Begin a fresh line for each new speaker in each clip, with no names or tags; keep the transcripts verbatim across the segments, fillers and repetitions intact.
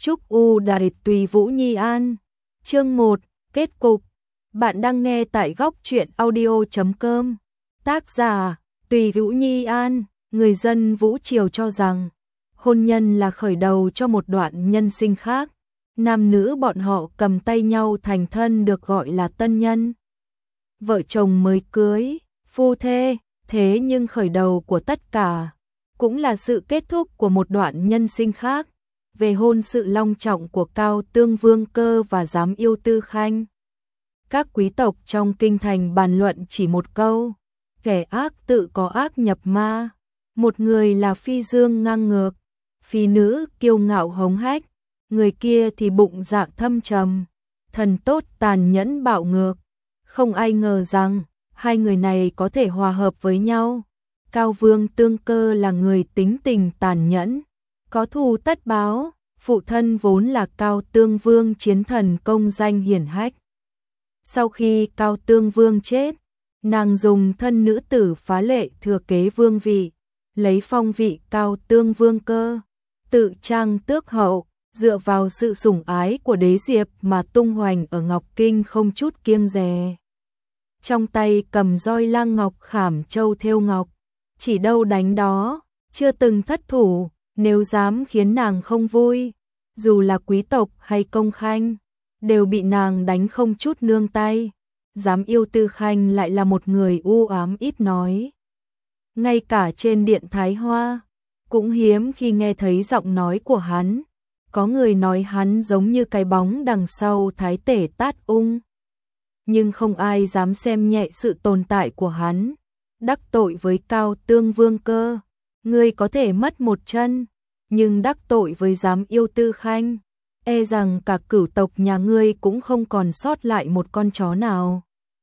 Chúc U Đại Tùy Vũ Nhi An. Chương một, kết cục. Bạn đang nghe tại góc truyện audio chấm com. Tác giả, Tùy Vũ Nhi An. Người dân Vũ Triều cho rằng, hôn nhân là khởi đầu cho một đoạn nhân sinh khác. Nam nữ bọn họ cầm tay nhau thành thân được gọi là tân nhân. Vợ chồng mới cưới, phu thê, thế nhưng khởi đầu của tất cả cũng là sự kết thúc của một đoạn nhân sinh khác. Về hôn sự long trọng của Cao Tương Vương Cơ và Giám Yêu Tư Khanh, các quý tộc trong kinh thành bàn luận chỉ một câu: kẻ ác tự có ác nhập ma. Một người là phi dương ngang ngược, phi nữ kiêu ngạo hống hách, người kia thì bụng dạ thâm trầm, thần tốt tàn nhẫn bạo ngược. Không ai ngờ rằng hai người này có thể hòa hợp với nhau. Cao Vương Tương Cơ là người tính tình tàn nhẫn, có thù tất báo. Phụ thân vốn là Cao Tương Vương chiến thần công danh hiển hách. Sau khi Cao Tương Vương chết, nàng dùng thân nữ tử phá lệ thừa kế vương vị, lấy phong vị Cao Tương Vương Cơ, tự trang tước hậu, dựa vào sự sủng ái của đế diệp mà tung hoành ở Ngọc Kinh không chút kiêng dè. Trong tay cầm roi lang ngọc khảm châu thêu ngọc, chỉ đâu đánh đó, chưa từng thất thủ. Nếu dám khiến nàng không vui, dù là quý tộc hay công khanh, đều bị nàng đánh không chút nương tay. Giám Yêu Tư Khanh lại là một người u ám ít nói. Ngay cả trên điện Thái Hoa, cũng hiếm khi nghe thấy giọng nói của hắn. Có người nói hắn giống như cái bóng đằng sau Thái Tể Tát Ung. Nhưng không ai dám xem nhẹ sự tồn tại của hắn. Đắc tội với Cao Tương Vương Cơ, ngươi có thể mất một chân, nhưng đắc tội với Giám Yêu Tư Khanh, e rằng cả cửu tộc nhà ngươi cũng không còn sót lại một con chó nào.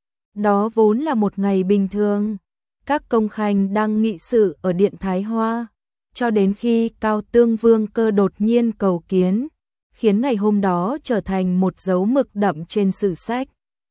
Đó vốn là một ngày bình thường, các công khanh đang nghị sự ở điện Thái Hoa, cho đến khi Cao Tương Vương Cơ đột nhiên cầu kiến, khiến ngày hôm đó trở thành một dấu mực đậm trên sử sách.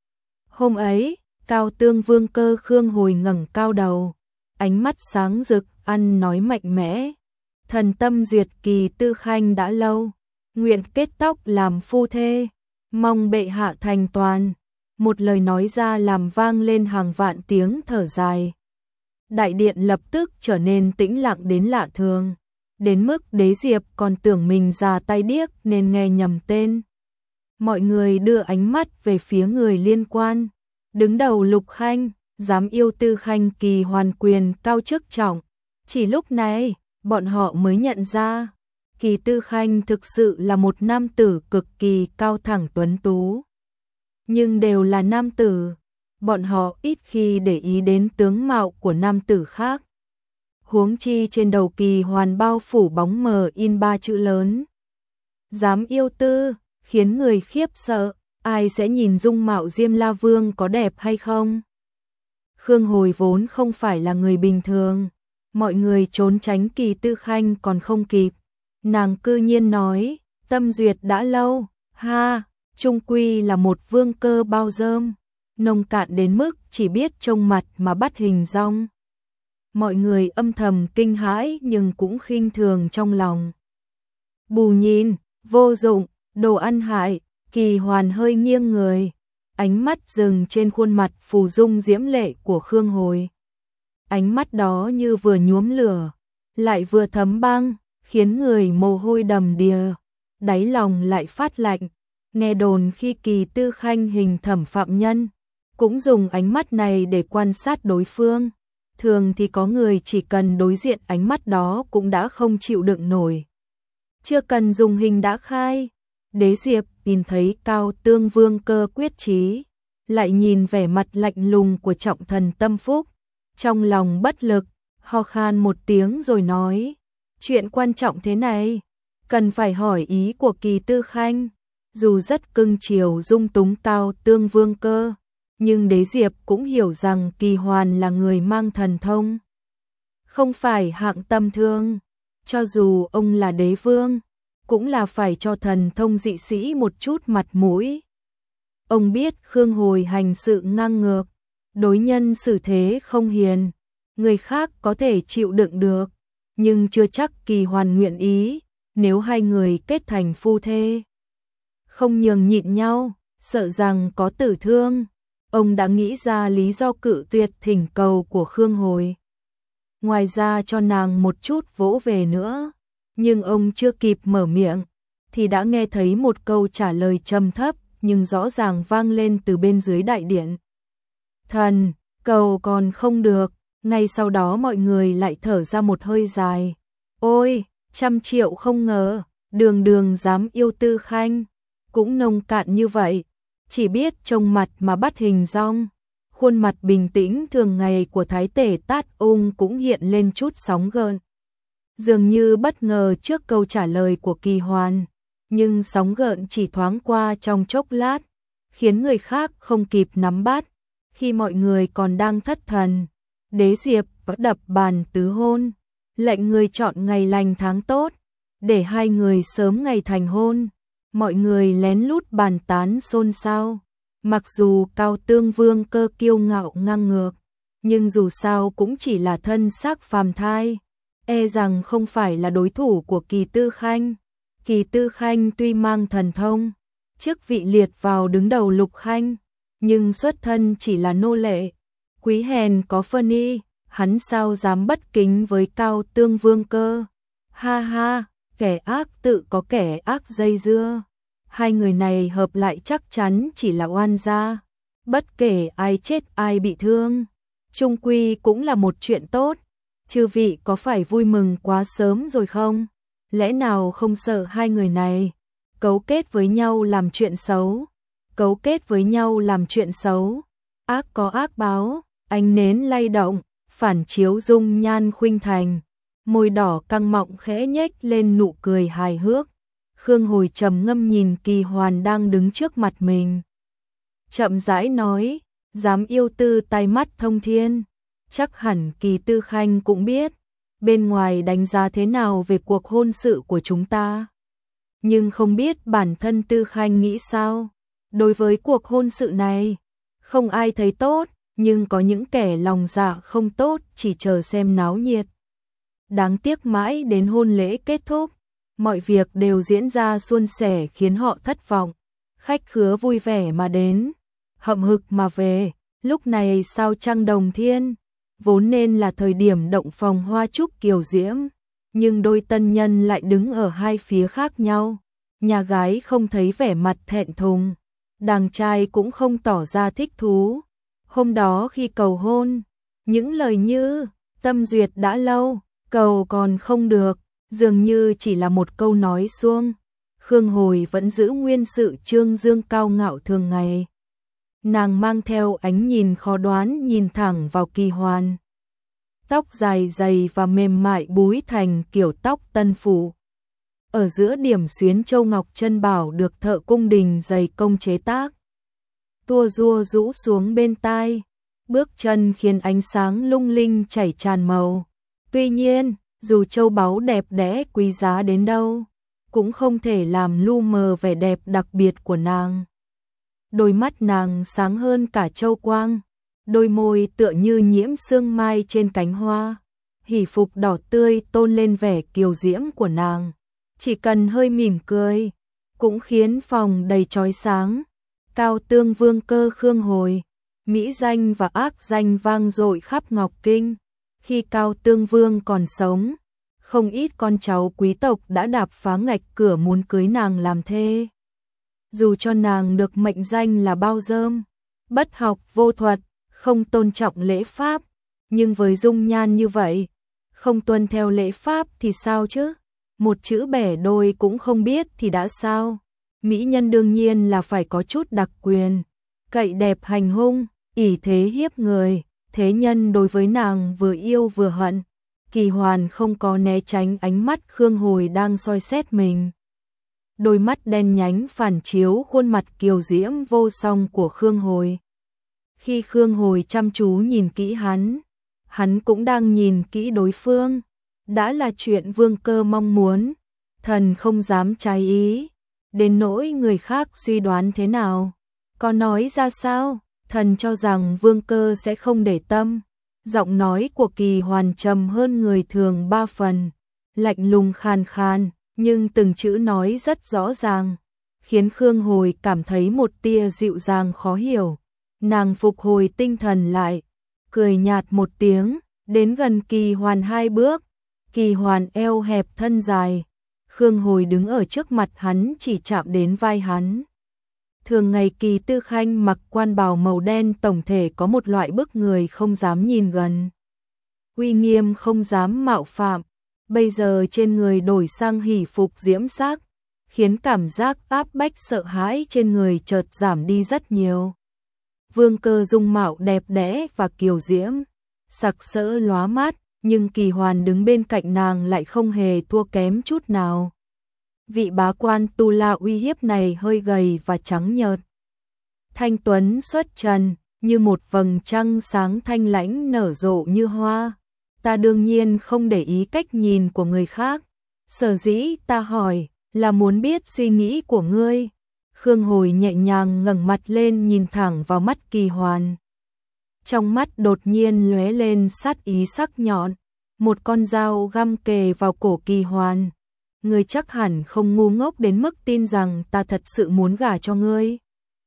Hôm ấy, Cao Tương Vương Cơ khương hồi ngẩng cao đầu, ánh mắt sáng rực, ăn nói mạnh mẽ. Thần tâm duyệt Kỳ Tư Khanh đã lâu, nguyện kết tóc làm phu thê, mong bệ hạ thành toàn. Một lời nói ra làm vang lên hàng vạn tiếng thở dài. Đại điện lập tức trở nên tĩnh lặng đến lạ thường, đến mức đế diệp còn tưởng mình già tay điếc nên nghe nhầm tên. Mọi người đưa ánh mắt về phía người liên quan. Đứng đầu Lục Khanh, Giám Yêu Tư Khanh kỳ hoàn quyền cao chức trọng. Chỉ lúc này, bọn họ mới nhận ra, Kỳ Tư Khanh thực sự là một nam tử cực kỳ cao thẳng tuấn tú. Nhưng đều là nam tử, bọn họ ít khi để ý đến tướng mạo của nam tử khác. Huống chi trên đầu Kỳ hoàn bao phủ bóng mờ in ba chữ lớn: Giám Yêu Tư, khiến người khiếp sợ. Ai sẽ nhìn dung mạo Diêm La Vương có đẹp hay không? Khương Hồi vốn không phải là người bình thường. Mọi người trốn tránh Kỳ Tư Khanh còn không kịp. Nàng cư nhiên nói, tâm duyệt đã lâu, ha, chung quy là một vương cơ bao dơm, nông cạn đến mức chỉ biết trông mặt mà bắt hình dong. Mọi người âm thầm kinh hãi nhưng cũng khinh thường trong lòng. Bù nhìn, vô dụng, đồ ăn hại. Kỳ hoàn hơi nghiêng người, ánh mắt dừng trên khuôn mặt phù dung diễm lệ của Khương Hồi. Ánh mắt đó như vừa nhuốm lửa, lại vừa thấm băng, khiến người mồ hôi đầm đìa, đáy lòng lại phát lạnh. Nghe đồn khi Kỳ Tư Khanh hình thẩm phạm nhân, cũng dùng ánh mắt này để quan sát đối phương. Thường thì có người chỉ cần đối diện ánh mắt đó cũng đã không chịu đựng nổi. Chưa cần dùng hình đã khai. Đế diệp nhìn thấy Cao Tương Vương Cơ quyết chí, lại nhìn vẻ mặt lạnh lùng của trọng thần Tâm Phúc, trong lòng bất lực, ho khan một tiếng rồi nói: chuyện quan trọng thế này, cần phải hỏi ý của Kỳ Tư Khanh. Dù rất cưng chiều dung túng Cao Tương Vương Cơ, nhưng đế diệp cũng hiểu rằng Kỳ hoàn là người mang thần thông, không phải hạng tầm thường. Cho dù ông là đế vương, cũng là phải cho thần thông dị sĩ một chút mặt mũi. Ông biết Khương Hồi hành sự ngang ngược, đối nhân xử thế không hiền, người khác có thể chịu đựng được, nhưng chưa chắc Kỳ hoàn nguyện ý. nếu hai người kết thành phu thê, không nhường nhịn nhau, sợ rằng có tử thương. Ông đã nghĩ ra lý do cự tuyệt thỉnh cầu của Khương Hồi. Ngoài ra cho nàng một chút vỗ về nữa, nhưng ông chưa kịp mở miệng, thì đã nghe thấy một câu trả lời trầm thấp, nhưng rõ ràng vang lên từ bên dưới đại điện. Thần, cầu còn không được, ngay sau đó mọi người lại thở ra một hơi dài. Ôi, trăm triệu không ngờ, đường đường dám yêu Tư Khanh, cũng nông cạn như vậy, chỉ biết trông mặt mà bắt hình dong. Khuôn mặt bình tĩnh thường ngày của Thái Tể Tát Ung cũng hiện lên chút sóng gợn. Dường như bất ngờ trước câu trả lời của Kỳ Hoàn, nhưng sóng gợn chỉ thoáng qua trong chốc lát, khiến người khác không kịp nắm bắt. Khi mọi người còn đang thất thần, Đế Diệp vẫn đập bàn tứ hôn, lệnh người chọn ngày lành tháng tốt, để hai người sớm ngày thành hôn. Mọi người lén lút bàn tán xôn xao. Mặc dù Cao Tương Vương Cơ kiêu ngạo ngang ngược, nhưng dù sao cũng chỉ là thân xác phàm thai, e rằng không phải là đối thủ của Kỳ Tư Khanh. Kỳ Tư Khanh tuy mang thần thông, chức vị liệt vào đứng đầu Lục Khanh, nhưng xuất thân chỉ là nô lệ, quý hèn có phân y, hắn sao dám bất kính với Cao Tương Vương Cơ. Ha ha, kẻ ác tự có kẻ ác dây dưa. Hai người này hợp lại chắc chắn chỉ là oan gia, bất kể ai chết ai bị thương, chung quy cũng là một chuyện tốt. Chư vị có phải vui mừng quá sớm rồi không? Lẽ nào không sợ hai người này cấu kết với nhau làm chuyện xấu? Cấu kết với nhau làm chuyện xấu, ác có ác báo. Ánh nến lay động, phản chiếu dung nhan khuynh thành, môi đỏ căng mọng khẽ nhếch lên nụ cười hài hước. Khương Hồi trầm ngâm nhìn Kỳ Hoàn đang đứng trước mặt mình, chậm rãi nói, dám yêu Tư tai mắt thông thiên, chắc hẳn Kỳ Tư Khanh cũng biết bên ngoài đánh giá thế nào về cuộc hôn sự của chúng ta, nhưng không biết bản thân Tư Khanh nghĩ sao. Đối với cuộc hôn sự này, không ai thấy tốt, nhưng có những kẻ lòng dạ không tốt chỉ chờ xem náo nhiệt. Đáng tiếc mãi đến hôn lễ kết thúc, mọi việc đều diễn ra suôn sẻ khiến họ thất vọng. Khách khứa vui vẻ mà đến, hậm hực mà về. Lúc này sao trăng đồng thiên, vốn nên là thời điểm động phòng hoa trúc kiều diễm, nhưng đôi tân nhân lại đứng ở hai phía khác nhau. Nhà gái không thấy vẻ mặt thẹn thùng, đàng trai cũng không tỏ ra thích thú. Hôm đó khi cầu hôn, những lời như tâm duyệt đã lâu, cầu còn không được, dường như chỉ là một câu nói suông. Khương Hồi vẫn giữ nguyên sự trương dương cao ngạo thường ngày. Nàng mang theo ánh nhìn khó đoán nhìn thẳng vào Kỳ Hoàn. Tóc dài dày và mềm mại búi thành kiểu tóc tân phủ. Ở giữa điểm xuyến châu ngọc chân bảo được thợ cung đình dày công chế tác. Tua rua rũ xuống bên tai, bước chân khiến ánh sáng lung linh chảy tràn màu. Tuy nhiên, dù châu báu đẹp đẽ quý giá đến đâu, cũng không thể làm lu mờ vẻ đẹp đặc biệt của nàng. Đôi mắt nàng sáng hơn cả châu quang, đôi môi tựa như nhiễm sương mai trên cánh hoa, hỷ phục đỏ tươi tôn lên vẻ kiều diễm của nàng. Chỉ cần hơi mỉm cười, cũng khiến phòng đầy chói sáng. Cao Tương Vương Cơ Khương Hồi, mỹ danh và ác danh vang dội khắp Ngọc Kinh. Khi Cao Tương Vương còn sống, không ít con cháu quý tộc đã đạp phá ngạch cửa muốn cưới nàng làm thê. Dù cho nàng được mệnh danh là bao dơm, bất học vô thuật, không tôn trọng lễ pháp, nhưng với dung nhan như vậy, không tuân theo lễ pháp thì sao chứ? Một chữ bẻ đôi cũng không biết thì đã sao? Mỹ nhân đương nhiên là phải có chút đặc quyền, cậy đẹp hành hung, ỷ thế hiếp người. Thế nhân đối với nàng vừa yêu vừa hận. Kỳ Hoàn không có né tránh ánh mắt Khương Hồi đang soi xét mình. Đôi mắt đen nhánh phản chiếu khuôn mặt kiều diễm vô song của Khương Hồi. Khi Khương Hồi chăm chú nhìn kỹ hắn, hắn cũng đang nhìn kỹ đối phương. Đã là chuyện Vương Cơ mong muốn, thần không dám trái ý. Đến nỗi người khác suy đoán thế nào, có nói ra sao, thần cho rằng Vương Cơ sẽ không để tâm. Giọng nói của Kỳ Hoàn trầm hơn người thường ba phần, lạnh lùng khàn khàn, nhưng từng chữ nói rất rõ ràng, khiến Khương Hồi cảm thấy một tia dịu dàng khó hiểu. Nàng phục hồi tinh thần lại, cười nhạt một tiếng, đến gần Kỳ Hoàn hai bước. Kỳ Hoàn eo hẹp thân dài, Khương Hồi đứng ở trước mặt hắn chỉ chạm đến vai hắn. Thường ngày Kỳ Tư Khanh mặc quan bào màu đen, tổng thể có một loại bức người không dám nhìn gần, uy nghiêm không dám mạo phạm. Bây giờ trên người đổi sang hỷ phục diễm sắc, khiến cảm giác áp bách sợ hãi trên người chợt giảm đi rất nhiều. Vương Cơ dung mạo đẹp đẽ và kiều diễm, sặc sỡ lóa mắt, nhưng Kỳ Hoàn đứng bên cạnh nàng lại không hề thua kém chút nào. Vị bá quan tu la uy hiếp này hơi gầy và trắng nhợt, thanh tuấn xuất trần, như một vầng trăng sáng thanh lãnh nở rộ như hoa. Ta đương nhiên không để ý cách nhìn của người khác, sở dĩ ta hỏi là muốn biết suy nghĩ của ngươi. Khương Hồi nhẹ nhàng ngẩng mặt lên nhìn thẳng vào mắt Kỳ Hoàn. Trong mắt đột nhiên lóe lên sát ý sắc nhọn, một con dao găm kề vào cổ Kỳ Hoàn. Ngươi chắc hẳn không ngu ngốc đến mức tin rằng ta thật sự muốn gả cho ngươi.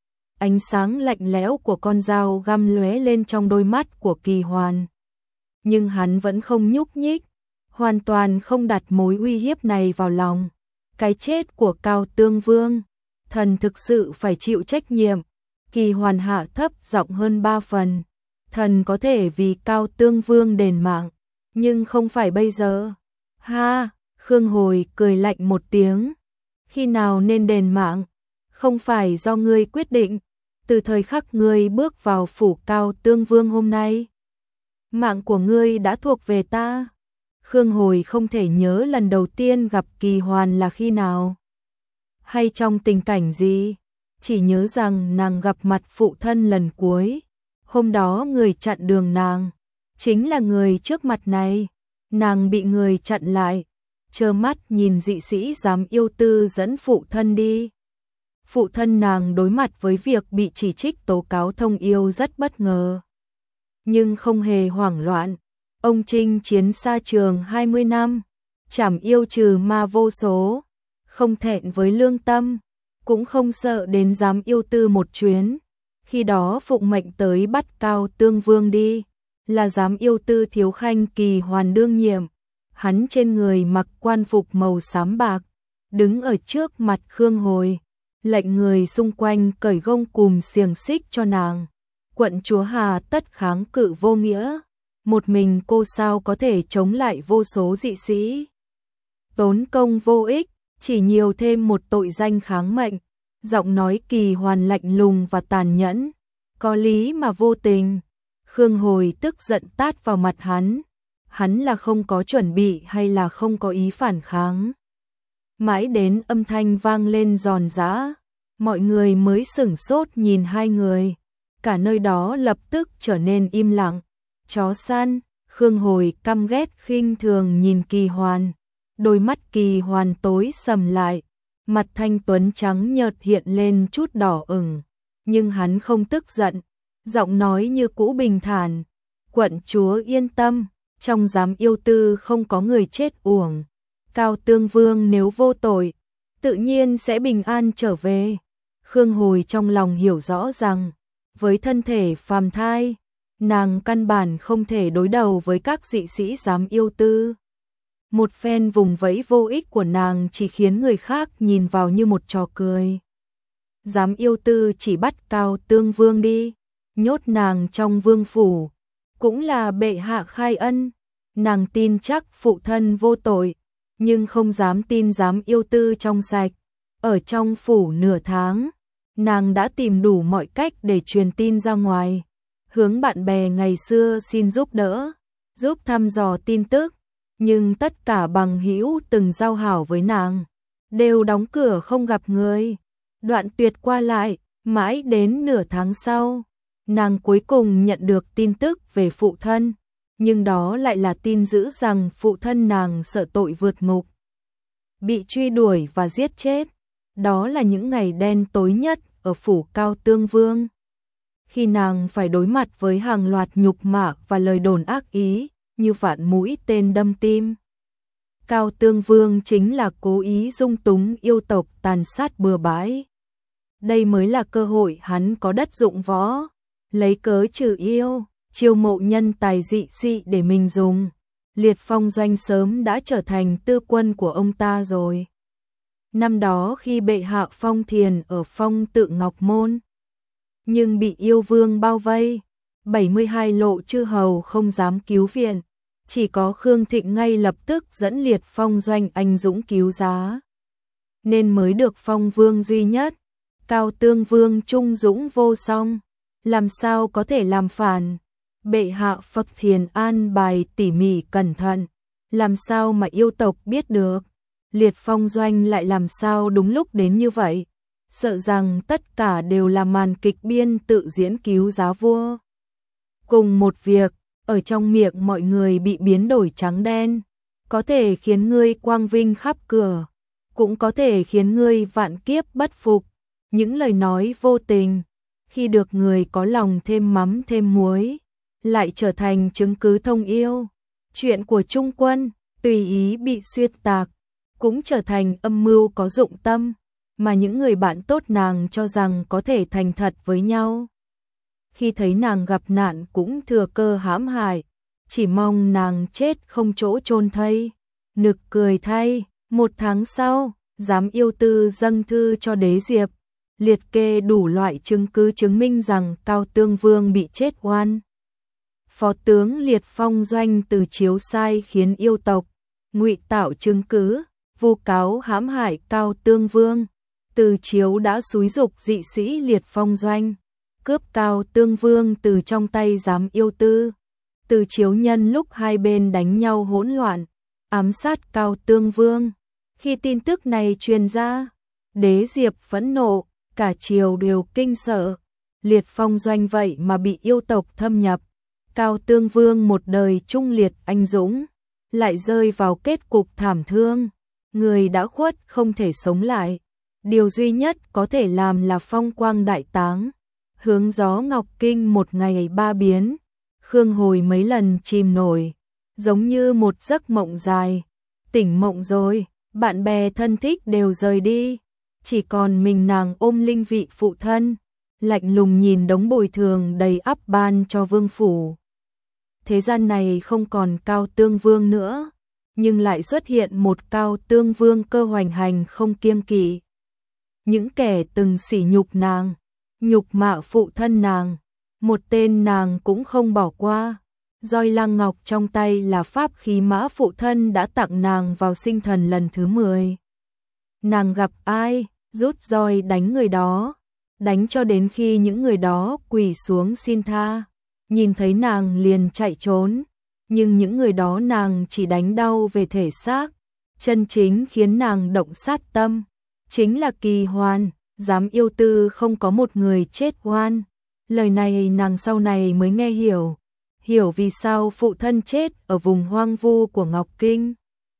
Ánh sáng lạnh lẽo của con dao găm lóe lên trong đôi mắt của Kỳ Hoàn. Nhưng hắn vẫn không nhúc nhích, hoàn toàn không đặt mối uy hiếp này vào lòng. Cái chết của Cao Tương Vương, thần thực sự phải chịu trách nhiệm. Kỳ Hoàn hạ thấp giọng hơn ba phần. Thần có thể vì Cao Tương Vương đền mạng, nhưng không phải bây giờ. Ha, Khương Hồi cười lạnh một tiếng. Khi nào nên đền mạng, không phải do ngươi quyết định. Từ thời khắc ngươi bước vào phủ Cao Tương Vương hôm nay, mạng của ngươi đã thuộc về ta. Khương Hồi không thể nhớ lần đầu tiên gặp Kỳ Hoàn là khi nào, hay trong tình cảnh gì, chỉ nhớ rằng nàng gặp mặt phụ thân lần cuối. Hôm đó người chặn đường nàng chính là người trước mặt này. Nàng bị người chặn lại, trơ mắt nhìn dị sĩ dám yêu tư dẫn phụ thân đi. Phụ thân nàng đối mặt với việc bị chỉ trích tố cáo thông yêu rất bất ngờ, nhưng không hề hoảng loạn. Ông chinh chiến xa trường hai mươi năm, trảm yêu trừ ma vô số, không thẹn với lương tâm, cũng không sợ đến dám yêu tư một chuyến. Khi đó phụng mệnh tới bắt Cao Tương Vương đi, là dám yêu tư thiếu khanh Kỳ Hoàn đương nhiệm. Hắn trên người mặc quan phục màu xám bạc, đứng ở trước mặt Khương Hồi, lệnh người xung quanh cởi gông cùm xiềng xích cho nàng. Quận chúa hà tất kháng cự vô nghĩa, một mình cô sao có thể chống lại vô số dị sĩ. Tốn công vô ích, chỉ nhiều thêm một tội danh kháng mệnh. Giọng nói Kỳ Hoàn lạnh lùng và tàn nhẫn, có lý mà vô tình. Khương Hồi tức giận tát vào mặt hắn. Hắn là không có chuẩn bị hay là không có ý phản kháng? Mãi đến âm thanh vang lên giòn giã, mọi người mới sửng sốt nhìn hai người. Cả nơi đó lập tức trở nên im lặng. Chó săn, Khương Hồi căm ghét khinh thường nhìn Kỳ Hoàn. Đôi mắt Kỳ Hoàn tối sầm lại, mặt thanh tuấn trắng nhợt hiện lên chút đỏ ửng, nhưng hắn không tức giận, giọng nói như cũ bình thản. Quận chúa yên tâm, trong giám yêu tư không có người chết uổng. Cao Tương Vương nếu vô tội, tự nhiên sẽ bình an trở về. Khương Hồi trong lòng hiểu rõ rằng, với thân thể phàm thai, nàng căn bản không thể đối đầu với các dị sĩ giám yêu tư. Một phen vùng vẫy vô ích của nàng chỉ khiến người khác nhìn vào như một trò cười. Giám yêu tư chỉ bắt Cao Tương Vương đi, nhốt nàng trong vương phủ, cũng là bệ hạ khai ân. Nàng tin chắc phụ thân vô tội, nhưng không dám tin giám yêu tư trong sạch. Ở trong phủ nửa tháng, nàng đã tìm đủ mọi cách để truyền tin ra ngoài, hướng bạn bè ngày xưa xin giúp đỡ, giúp thăm dò tin tức, nhưng tất cả bằng hữu từng giao hảo với nàng đều đóng cửa không gặp người, đoạn tuyệt qua lại. Mãi đến nửa tháng sau, nàng cuối cùng nhận được tin tức về phụ thân, nhưng đó lại là tin dữ rằng phụ thân nàng sợ tội vượt ngục, bị truy đuổi và giết chết. Đó là những ngày đen tối nhất ở phủ Cao Tương Vương, khi nàng phải đối mặt với hàng loạt nhục mạ và lời đồn ác ý như vạn mũi tên đâm tim. Cao Tương Vương chính là cố ý dung túng yêu tộc tàn sát bừa bãi. Đây mới là cơ hội hắn có đất dụng võ, lấy cớ trừ yêu, chiêu mộ nhân tài dị dị để mình dùng. Liệt Phong Doanh sớm đã trở thành tư quân của ông ta rồi. Năm đó khi bệ hạ phong thiền ở Phong Tự Ngọc Môn, nhưng bị yêu vương bao vây, bảy mươi hai lộ chư hầu không dám cứu viện, chỉ có Khương Thịnh ngay lập tức dẫn Liệt Phong Doanh anh dũng cứu giá, nên mới được phong vương duy nhất. Cao Tương Vương trung dũng vô song, làm sao có thể làm phản? Bệ hạ Phật Thiền an bài tỉ mỉ cẩn thận, làm sao mà yêu tộc biết được? Liệt Phong Doanh lại làm sao đúng lúc đến như vậy? Sợ rằng tất cả đều là màn kịch biên tự diễn cứu giá vua. Cùng một việc, ở trong miệng mọi người bị biến đổi trắng đen, có thể khiến ngươi quang vinh khắp cửa, cũng có thể khiến ngươi vạn kiếp bất phục. Những lời nói vô tình, khi được người có lòng thêm mắm thêm muối, lại trở thành chứng cứ thông yêu. Chuyện của Trung Quân, tùy ý bị xuyên tạc, cũng trở thành âm mưu có dụng tâm, mà những người bạn tốt nàng cho rằng có thể thành thật với nhau. Khi thấy nàng gặp nạn cũng thừa cơ hãm hại, chỉ mong nàng chết không chỗ chôn thây. Nực cười thay, một tháng sau, giám yêu tư dâng thư cho đế Diệp, liệt kê đủ loại chứng cứ chứng minh rằng Cao Tương Vương bị chết oan. Phó tướng Liệt Phong Doanh từ chiếu sai khiến yêu tộc ngụy tạo chứng cứ, vu cáo hãm hại Cao Tương Vương. Từ chiếu đã xúi giục dị sĩ Liệt Phong Doanh cướp Cao Tương Vương từ trong tay giám yêu tư. Từ chiếu nhân lúc hai bên đánh nhau hỗn loạn, ám sát Cao Tương Vương. Khi tin tức này truyền ra, đế Diệp phẫn nộ, cả triều đều kinh sợ. Liệt Phong Doanh vậy mà bị yêu tộc thâm nhập. Cao Tương Vương một đời trung liệt anh dũng, lại rơi vào kết cục thảm thương. Người đã khuất không thể sống lại. Điều duy nhất có thể làm là phong quang đại táng. Hướng gió Ngọc Kinh một ngày ba biến. Khương Hồi mấy lần chìm nổi, giống như một giấc mộng dài. Tỉnh mộng rồi, bạn bè thân thích đều rời đi, chỉ còn mình nàng ôm linh vị phụ thân, lạnh lùng nhìn đống bồi thường đầy ắp ban cho vương phủ. Thế gian này không còn Cao Tương Vương nữa, nhưng lại xuất hiện một Cao Tương Vương cơ hoành hành không kiêng kỵ. Những kẻ từng sỉ nhục nàng, nhục mạ phụ thân nàng, một tên nàng cũng không bỏ qua. Roi Lăng Ngọc trong tay là pháp khí mã phụ thân đã tặng nàng vào sinh thần lần thứ mười. Nàng gặp ai, rút roi đánh người đó, đánh cho đến khi những người đó quỳ xuống xin tha. Nhìn thấy nàng liền chạy trốn, nhưng những người đó nàng chỉ đánh đau về thể xác. Chân chính khiến nàng động sát tâm chính là Kỳ Hoàn, giám yêu tư không có một người chết oan. Lời này nàng sau này mới nghe hiểu, hiểu vì sao phụ thân chết ở vùng hoang vu của Ngọc Kinh.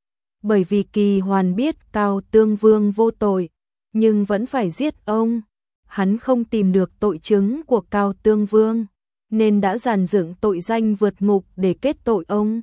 Bởi vì Kỳ Hoàn biết Cao Tương Vương vô tội, nhưng vẫn phải giết ông. Hắn không tìm được tội chứng của Cao Tương Vương, nên đã dàn dựng tội danh vượt ngục để kết tội ông.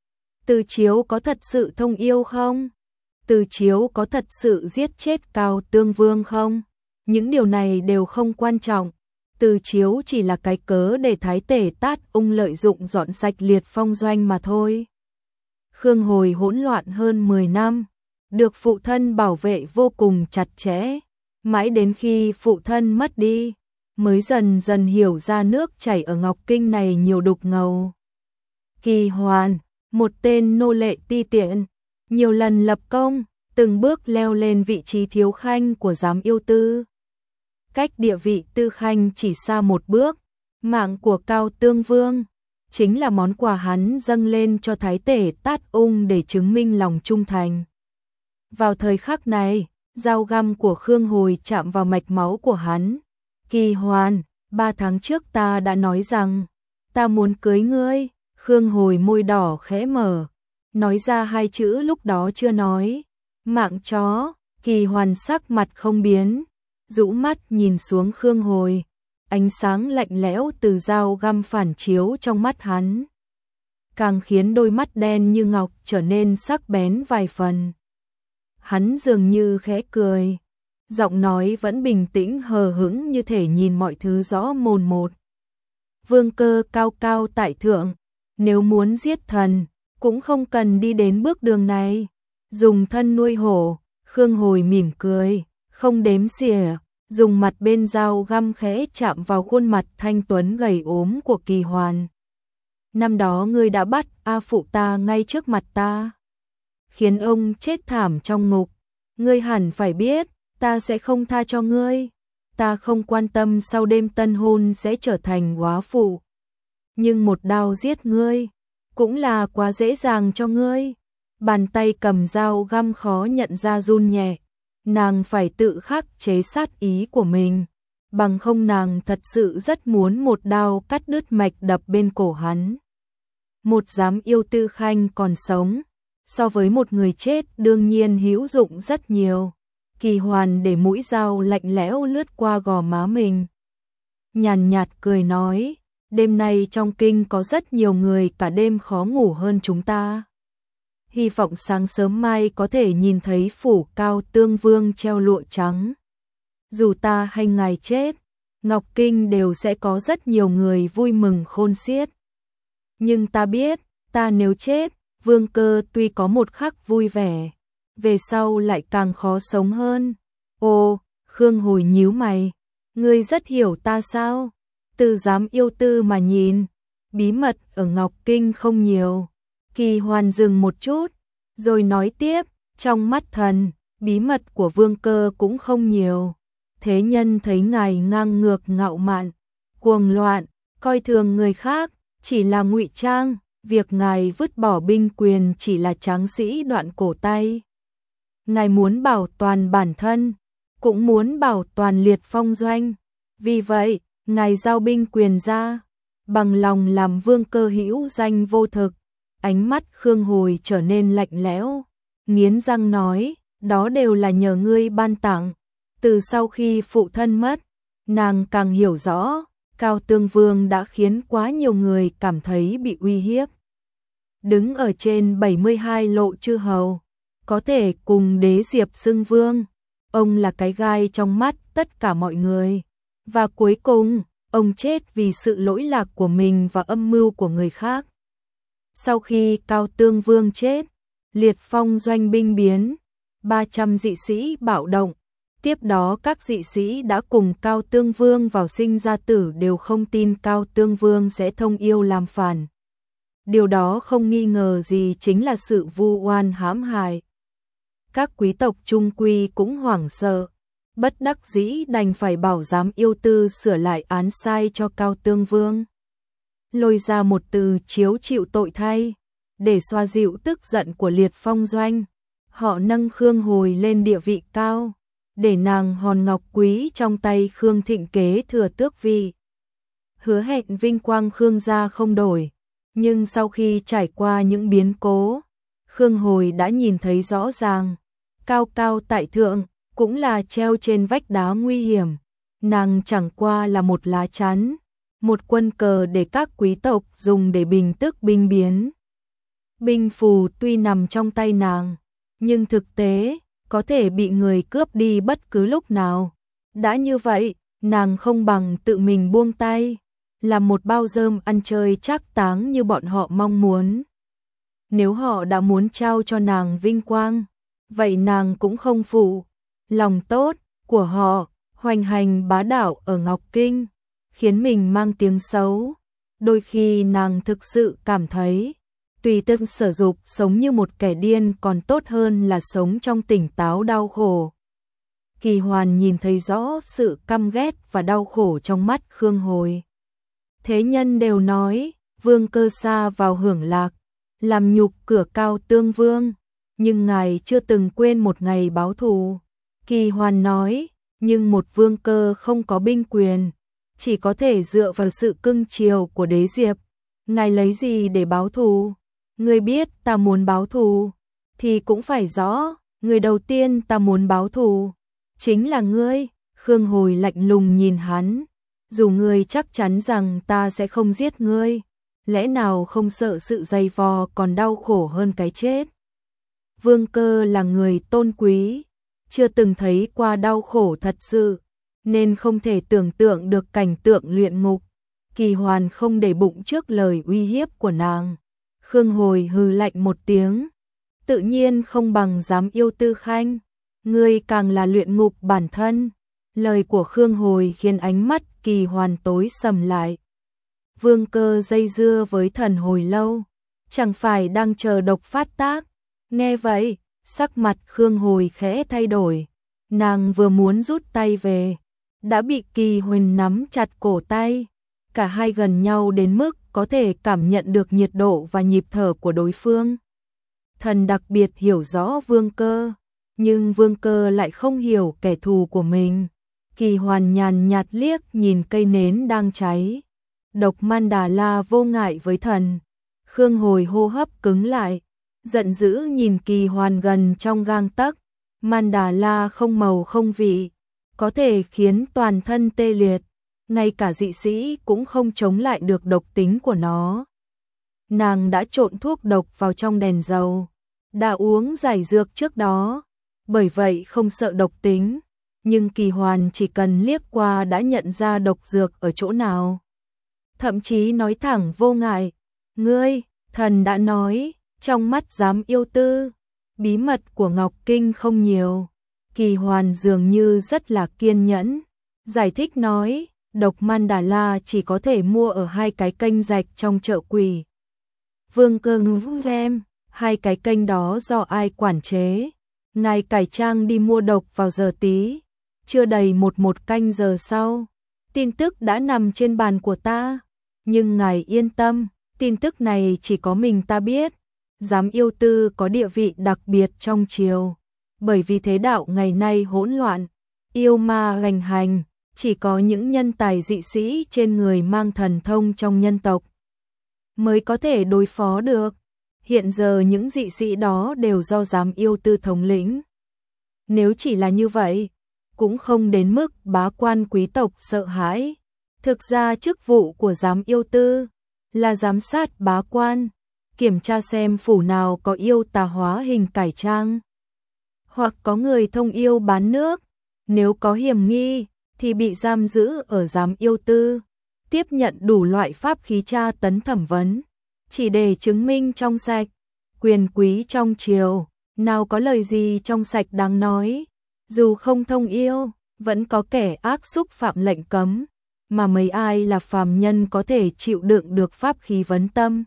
Từ Chiếu có thật sự thông yêu không? Từ Chiếu có thật sự giết chết Cao Tương Vương không? Những điều này đều không quan trọng. Từ Chiếu chỉ là cái cớ để Thái Tể Tát Ung lợi dụng dọn sạch Liệt Phong Doanh mà thôi. Khương Hồi hỗn loạn hơn mười năm, được phụ thân bảo vệ vô cùng chặt chẽ, mãi đến khi phụ thân mất đi, mới dần dần hiểu ra nước chảy ở Ngọc Kinh này nhiều đục ngầu. Kỳ Hoàn, một tên nô lệ ti tiện, nhiều lần lập công, từng bước leo lên vị trí thiếu khanh của giám yêu tư. Cách địa vị tư khanh chỉ xa một bước, mạng của Cao Tương Vương chính là món quà hắn dâng lên cho Thái Tể Tát Ung để chứng minh lòng trung thành. Vào thời khắc này, dao găm của Khương Hồi chạm vào mạch máu của hắn. Kỳ Hoàn, ba tháng trước ta đã nói rằng, ta muốn cưới ngươi. Khương Hồi môi đỏ khẽ mở, nói ra hai chữ lúc đó chưa nói. Mạng chó. Kỳ Hoàn sắc mặt không biến, rũ mắt nhìn xuống Khương Hồi. Ánh sáng lạnh lẽo từ dao găm phản chiếu trong mắt hắn. càng khiến đôi mắt đen như ngọc trở nên sắc bén vài phần. Hắn dường như khẽ cười, giọng nói vẫn bình tĩnh hờ hững như thể nhìn mọi thứ rõ mồn một. Vương Cơ cao cao tại thượng, nếu muốn giết thần, cũng không cần đi đến bước đường này. Dùng thân nuôi hổ, Khương Hồi mỉm cười, không đếm xỉa, dùng mặt bên dao găm khẽ chạm vào khuôn mặt thanh tuấn gầy ốm của Kỳ Hoàn. Năm đó ngươi đã bắt A phụ ta ngay trước mặt ta, khiến ông chết thảm trong ngục. Ngươi hẳn phải biết, ta sẽ không tha cho ngươi. Ta không quan tâm sau đêm tân hôn sẽ trở thành góa phụ, nhưng một đao giết ngươi cũng là quá dễ dàng cho ngươi. Bàn tay cầm dao găm khó nhận ra run nhẹ, nàng phải tự khắc chế sát ý của mình, bằng không nàng thật sự rất muốn một đao cắt đứt mạch đập bên cổ hắn. Một giám yêu Tư Khanh còn sống, so với một người chết đương nhiên hữu dụng rất nhiều. Kỳ Hoàn để mũi dao lạnh lẽo lướt qua gò má mình, nhàn nhạt cười nói, đêm nay trong kinh có rất nhiều người cả đêm khó ngủ hơn chúng ta. Hy vọng sáng sớm mai có thể nhìn thấy phủ Cao Tương Vương treo lụa trắng. Dù ta hay ngài chết, Ngọc Kinh đều sẽ có rất nhiều người vui mừng khôn xiết. Nhưng ta biết, ta nếu chết, Vương Cơ tuy có một khắc vui vẻ, về sau lại càng khó sống hơn. Ồ, Khương Hồi nhíu mày, ngươi rất hiểu ta sao? Từ dám yêu tư mà nhìn, bí mật ở Ngọc Kinh không nhiều. Kỳ Hoàn dừng một chút, rồi nói tiếp, trong mắt thần, bí mật của Vương Cơ cũng không nhiều. Thế nhân thấy ngài ngang ngược ngạo mạn, cuồng loạn, coi thường người khác, chỉ là ngụy trang. Việc ngài vứt bỏ binh quyền chỉ là tráng sĩ đoạn cổ tay. Ngài muốn bảo toàn bản thân, cũng muốn bảo toàn Liệt Phong doanh. Vì vậy, ngài giao binh quyền ra, bằng lòng làm Vương Cơ hữu danh vô thực. Ánh mắt Khương Hồi trở nên lạnh lẽo, nghiến răng nói, đó đều là nhờ ngươi ban tặng. Từ sau khi phụ thân mất, nàng càng hiểu rõ, Cao Tương Vương đã khiến quá nhiều người cảm thấy bị uy hiếp. Đứng ở trên bảy mươi hai lộ chư hầu, có thể cùng đế diệp xưng vương, ông là cái gai trong mắt tất cả mọi người. Và cuối cùng, ông chết vì sự lỗi lạc của mình và âm mưu của người khác. Sau khi Cao Tương Vương chết, Liệt Phong doanh binh biến, ba trăm dị sĩ bạo động. Tiếp đó các dị sĩ đã cùng Cao Tương Vương vào sinh ra tử đều không tin Cao Tương Vương sẽ thông yêu làm phản. Điều đó không nghi ngờ gì chính là sự vu oan hãm hại. Các quý tộc trung quy cũng hoảng sợ, bất đắc dĩ đành phải bảo giám yêu tư sửa lại án sai cho Cao Tương Vương. Lôi ra một từ chiếu chịu tội thay, để xoa dịu tức giận của Liệt Phong doanh. Họ nâng Khương Hồi lên địa vị cao, để nàng hòn ngọc quý trong tay Khương Thịnh kế thừa tước vị. Hứa hẹn vinh quang Khương gia không đổi, nhưng sau khi trải qua những biến cố, Khương Hồi đã nhìn thấy rõ ràng, cao cao tại thượng, cũng là treo trên vách đá nguy hiểm. Nàng chẳng qua là một lá chắn, một quân cờ để các quý tộc dùng để bình tức binh biến. Binh phù tuy nằm trong tay nàng, nhưng thực tế, có thể bị người cướp đi bất cứ lúc nào. Đã như vậy, nàng không bằng tự mình buông tay, làm một bao rơm ăn chơi trác táng như bọn họ mong muốn. Nếu họ đã muốn trao cho nàng vinh quang, vậy nàng cũng không phụ. Lòng tốt của họ, hoành hành bá đạo ở Ngọc Kinh, khiến mình mang tiếng xấu. Đôi khi nàng thực sự cảm thấy, tùy tâm sở dục sống như một kẻ điên còn tốt hơn là sống trong tỉnh táo đau khổ. Kỳ Hoàn nhìn thấy rõ sự căm ghét và đau khổ trong mắt Khương Hồi. Thế nhân đều nói, Vương Cơ sa vào hưởng lạc, làm nhục cửa Cao Tương Vương, nhưng ngài chưa từng quên một ngày báo thù. Kỳ Hoàn nói, nhưng một Vương Cơ không có binh quyền, chỉ có thể dựa vào sự cưng chiều của đế diệp. Ngài lấy gì để báo thù? Ngươi biết ta muốn báo thù, thì cũng phải rõ, người đầu tiên ta muốn báo thù chính là ngươi. Khương Hồi lạnh lùng nhìn hắn, dù ngươi chắc chắn rằng ta sẽ không giết ngươi, lẽ nào không sợ sự dày vò còn đau khổ hơn cái chết. Vương Cơ là người tôn quý, chưa từng thấy qua đau khổ thật sự, nên không thể tưởng tượng được cảnh tượng luyện ngục. Kỳ Hoàn không để bụng trước lời uy hiếp của nàng. Khương Hồi hừ lạnh một tiếng, tự nhiên không bằng dám yêu Tư Khanh, ngươi càng là luyện ngục bản thân. Lời của Khương Hồi khiến ánh mắt Kỳ Hoàn tối sầm lại. Vương Cơ dây dưa với thần hồi lâu, chẳng phải đang chờ độc phát tác. Nghe vậy, sắc mặt Khương Hồi khẽ thay đổi, nàng vừa muốn rút tay về, đã bị Kỳ Huỳnh nắm chặt cổ tay. Cả hai gần nhau đến mức có thể cảm nhận được nhiệt độ và nhịp thở của đối phương. Thần đặc biệt hiểu rõ Vương Cơ, nhưng Vương Cơ lại không hiểu kẻ thù của mình. Kỳ Hoàn nhàn nhạt liếc nhìn cây nến đang cháy. Độc Man Đà La vô ngại với thần. Khương Hồi hô hấp cứng lại, giận dữ nhìn Kỳ Hoàn gần trong gang tấc. Man Đà La không màu không vị, có thể khiến toàn thân tê liệt, ngay cả dị sĩ cũng không chống lại được độc tính của nó. Nàng đã trộn thuốc độc vào trong đèn dầu, đã uống giải dược trước đó, bởi vậy không sợ độc tính, nhưng Kỳ Hoàn chỉ cần liếc qua đã nhận ra độc dược ở chỗ nào. Thậm chí nói thẳng vô ngại, ngươi, thần đã nói, trong mắt dám yêu Tư, bí mật của Ngọc Kinh không nhiều. Kỳ Hoàn dường như rất là kiên nhẫn, giải thích nói, độc Man Đà La chỉ có thể mua ở hai cái kênh rạch trong chợ quỷ. Vương Cơ ngước xem, hai cái kênh đó do ai quản chế? Ngài cải trang đi mua độc vào giờ tí, chưa đầy một một canh giờ sau, tin tức đã nằm trên bàn của ta. Nhưng ngài yên tâm, tin tức này chỉ có mình ta biết. Giám yêu Tư có địa vị đặc biệt trong triều, bởi vì thế đạo ngày nay hỗn loạn, yêu ma hoành hành, chỉ có những nhân tài dị sĩ trên người mang thần thông trong nhân tộc mới có thể đối phó được. Hiện giờ những dị sĩ đó đều do giám yêu Tư thống lĩnh. Nếu chỉ là như vậy, cũng không đến mức bá quan quý tộc sợ hãi. Thực ra chức vụ của giám yêu Tư là giám sát bá quan, kiểm tra xem phủ nào có yêu tà hóa hình cải trang, hoặc có người thông yêu bán nước. Nếu có hiểm nghi thì bị giam giữ ở giám yêu Tư, tiếp nhận đủ loại pháp khí tra tấn thẩm vấn, chỉ để chứng minh trong sạch. Quyền quý trong triều, nào có lời gì trong sạch đáng nói, dù không thông yêu, vẫn có kẻ ác xúc phạm lệnh cấm, mà mấy ai là phàm nhân có thể chịu đựng được pháp khí vấn tâm.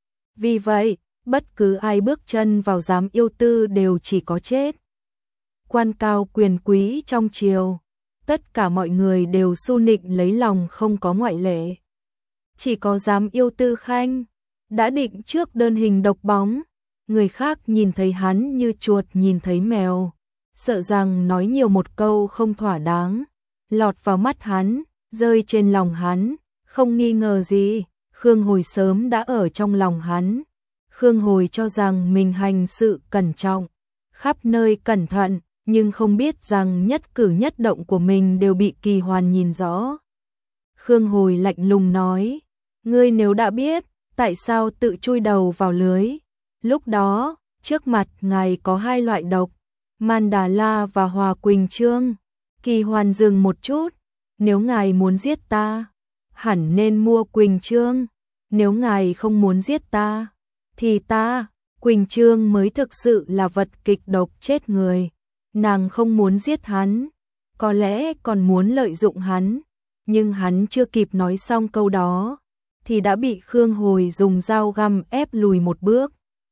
Vì vậy, bất cứ ai bước chân vào giám yêu Tư đều chỉ có chết. Quan cao quyền quý trong triều, tất cả mọi người đều su nịnh lấy lòng không có ngoại lệ. Chỉ có giám yêu Tư Khanh, đã định trước đơn hình độc bóng, người khác nhìn thấy hắn như chuột nhìn thấy mèo, sợ rằng nói nhiều một câu không thỏa đáng, lọt vào mắt hắn, rơi trên lòng hắn, không nghi ngờ gì, Khương Hồi sớm đã ở trong lòng hắn. Khương Hồi cho rằng mình hành sự cẩn trọng, khắp nơi cẩn thận, nhưng không biết rằng nhất cử nhất động của mình đều bị Kỳ Hoàn nhìn rõ. Khương Hồi lạnh lùng nói, ngươi nếu đã biết, tại sao tự chui đầu vào lưới? Lúc đó, trước mặt ngài có hai loại độc, Man Đà La và Hòa Quỳnh Chương. Kỳ Hoàn dừng một chút, nếu ngài muốn giết ta, hẳn nên mua Quỳnh Chương, nếu ngài không muốn giết ta, thì ta, Quỳnh Chương mới thực sự là vật kịch độc chết người. Nàng không muốn giết hắn, có lẽ còn muốn lợi dụng hắn, nhưng hắn chưa kịp nói xong câu đó, thì đã bị Khương Hồi dùng dao găm ép lùi một bước.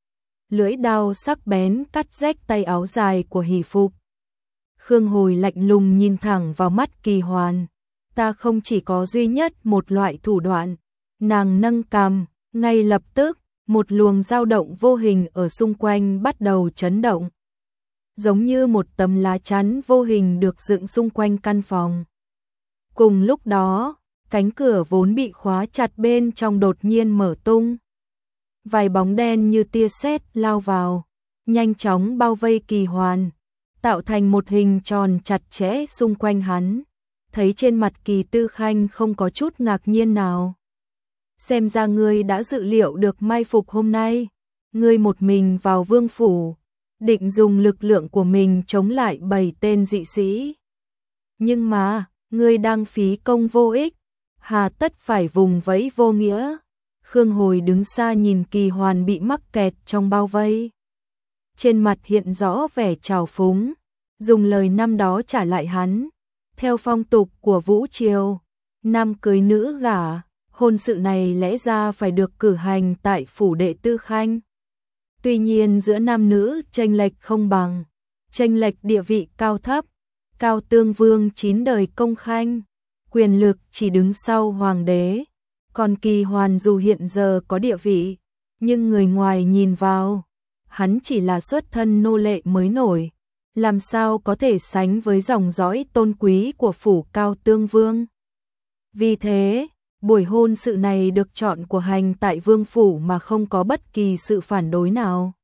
Lưỡi đao sắc bén cắt rách tay áo dài của hỷ phục. Khương Hồi lạnh lùng nhìn thẳng vào mắt Kỳ Hoàn, ta không chỉ có duy nhất một loại thủ đoạn. Nàng nâng cằm, ngay lập tức, một luồng dao động vô hình ở xung quanh bắt đầu chấn động. Giống như một tấm lá chắn vô hình được dựng xung quanh căn phòng. Cùng lúc đó, cánh cửa vốn bị khóa chặt bên trong đột nhiên mở tung. Vài bóng đen như tia sét lao vào, nhanh chóng bao vây Kỳ Hoàn, tạo thành một hình tròn chặt chẽ xung quanh hắn. Thấy trên mặt Kỳ Tư Khanh không có chút ngạc nhiên nào. xem ra ngươi đã dự liệu được mai phục hôm nay, ngươi một mình vào vương phủ, định dùng lực lượng của mình chống lại bảy tên dị sĩ. Nhưng mà, ngươi đang phí công vô ích, hà tất phải vùng vẫy vô nghĩa. Khương Hồi đứng xa nhìn Kỳ Hoàn bị mắc kẹt trong bao vây. Trên mặt hiện rõ vẻ trào phúng, dùng lời năm đó trả lại hắn. Theo phong tục của Vũ Triều, nam cưới nữ gả, hôn sự này lẽ ra phải được cử hành tại phủ đệ Tư Khanh. Tuy nhiên giữa nam nữ chênh lệch không bằng, chênh lệch địa vị cao thấp, Cao Tương Vương chín đời công khanh, quyền lực chỉ đứng sau hoàng đế, còn Kỳ Hoàn dù hiện giờ có địa vị, nhưng người ngoài nhìn vào, hắn chỉ là xuất thân nô lệ mới nổi, làm sao có thể sánh với dòng dõi tôn quý của phủ Cao Tương Vương. Vì thế, buổi hôn sự này được chọn của hành tại vương phủ mà không có bất kỳ sự phản đối nào.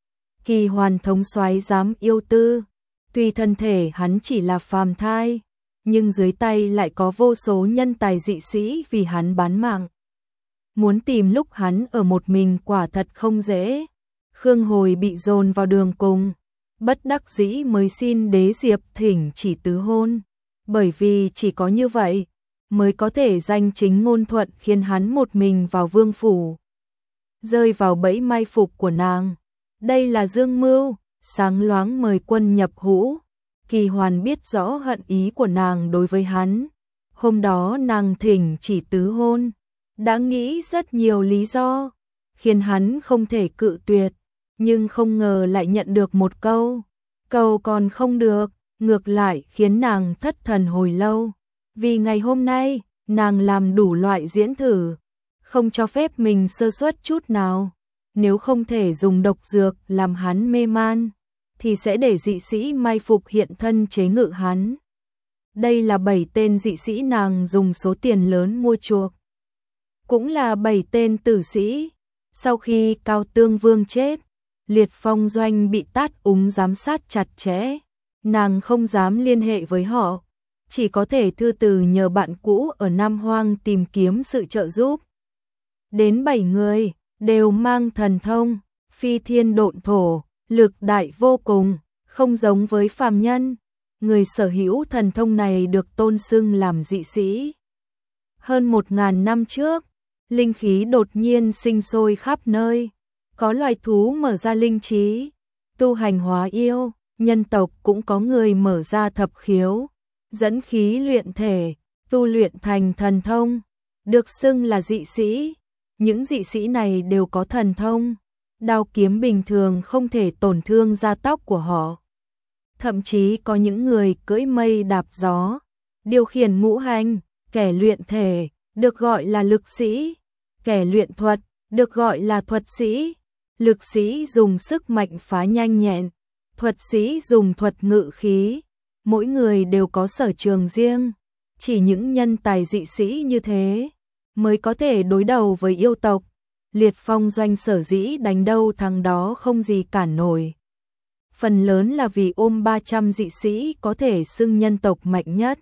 Kỳ Hoàn thống soái dám yêu tư, tuy thân thể hắn chỉ là phàm thai, nhưng dưới tay lại có vô số nhân tài dị sĩ vì hắn bán mạng. Muốn tìm lúc hắn ở một mình quả thật không dễ. Khương Hồi bị dồn vào đường cùng, bất đắc dĩ mới xin đế Diệp thỉnh chỉ tứ hôn, bởi vì chỉ có như vậy mới có thể danh chính ngôn thuận khiến hắn một mình vào vương phủ. Rơi vào bẫy mai phục của nàng, đây là dương mưu, sáng loáng mời quân nhập hũ. Kỳ Hoàn biết rõ hận ý của nàng đối với hắn. Hôm đó nàng thỉnh chỉ tứ hôn, đã nghĩ rất nhiều lý do, khiến hắn không thể cự tuyệt, nhưng không ngờ lại nhận được một câu. Câu còn không được, ngược lại khiến nàng thất thần hồi lâu. Vì ngày hôm nay, nàng làm đủ loại diễn thử, không cho phép mình sơ suất chút nào. Nếu không thể dùng độc dược làm hắn mê man, thì sẽ để dị sĩ mai phục hiện thân chế ngự hắn. Đây là bảy tên dị sĩ nàng dùng số tiền lớn mua chuộc. Cũng là bảy tên tử sĩ. Sau khi Cao Tương Vương chết, Liệt Phong Doanh bị Tát Úng giám sát chặt chẽ. Nàng không dám liên hệ với họ, chỉ có thể thư từ nhờ bạn cũ ở Nam Hoang tìm kiếm sự trợ giúp. Đến bảy người, đều mang thần thông, phi thiên độn thổ, lực đại vô cùng, không giống với phàm nhân. Người sở hữu thần thông này được tôn xưng làm dị sĩ. Hơn một ngàn năm trước, linh khí đột nhiên sinh sôi khắp nơi, có loài thú mở ra linh trí, tu hành hóa yêu, nhân tộc cũng có người mở ra thập khiếu, dẫn khí luyện thể, tu luyện thành thần thông, được xưng là dị sĩ. Những dị sĩ này đều có thần thông, đao kiếm bình thường không thể tổn thương da tóc của họ. Thậm chí có những người cưỡi mây đạp gió, điều khiển ngũ hành, kẻ luyện thể, được gọi là lực sĩ, kẻ luyện thuật, được gọi là thuật sĩ. Lực sĩ dùng sức mạnh phá nhanh nhẹn, thuật sĩ dùng thuật ngự khí, mỗi người đều có sở trường riêng. Chỉ những nhân tài dị sĩ như thế mới có thể đối đầu với yêu tộc. Liệt Phong Doanh sở dĩ đánh đâu thằng đó không gì cản nổi. Phần lớn là vì ôm ba trăm dị sĩ có thể xưng nhân tộc mạnh nhất.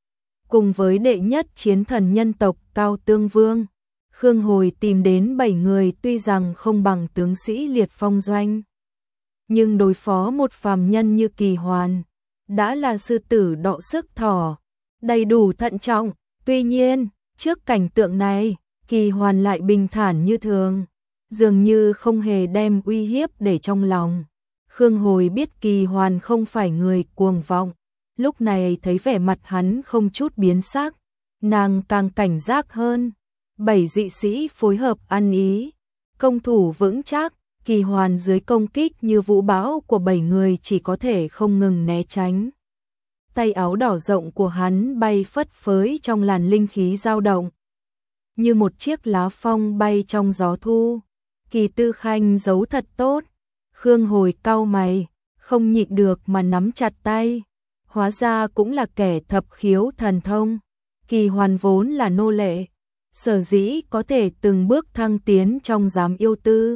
Cùng với đệ nhất chiến thần nhân tộc Cao Tương Vương, Khương Hồi tìm đến bảy người tuy rằng không bằng tướng sĩ Liệt Phong Doanh, nhưng đối phó một phàm nhân như Kỳ Hoàn, đã là sư tử đọ sức thỏ, đầy đủ thận trọng. Tuy nhiên, trước cảnh tượng này, Kỳ Hoàn lại bình thản như thường, dường như không hề đem uy hiếp để trong lòng. Khương Hồi biết Kỳ Hoàn không phải người cuồng vọng, lúc này thấy vẻ mặt hắn không chút biến sắc, nàng càng cảnh giác hơn. Bảy dị sĩ phối hợp ăn ý, công thủ vững chắc, Kỳ Hoàn dưới công kích như vũ bão của bảy người chỉ có thể không ngừng né tránh. Tay áo đỏ rộng của hắn bay phất phới trong làn linh khí dao động, như một chiếc lá phong bay trong gió thu. Kỳ Tư Khanh giấu thật tốt. Khương Hồi cau mày, không nhịn được mà nắm chặt tay. Hóa ra cũng là kẻ thập khiếu thần thông. Kỳ Hoàn vốn là nô lệ, sở dĩ có thể từng bước thăng tiến trong giám yêu tư,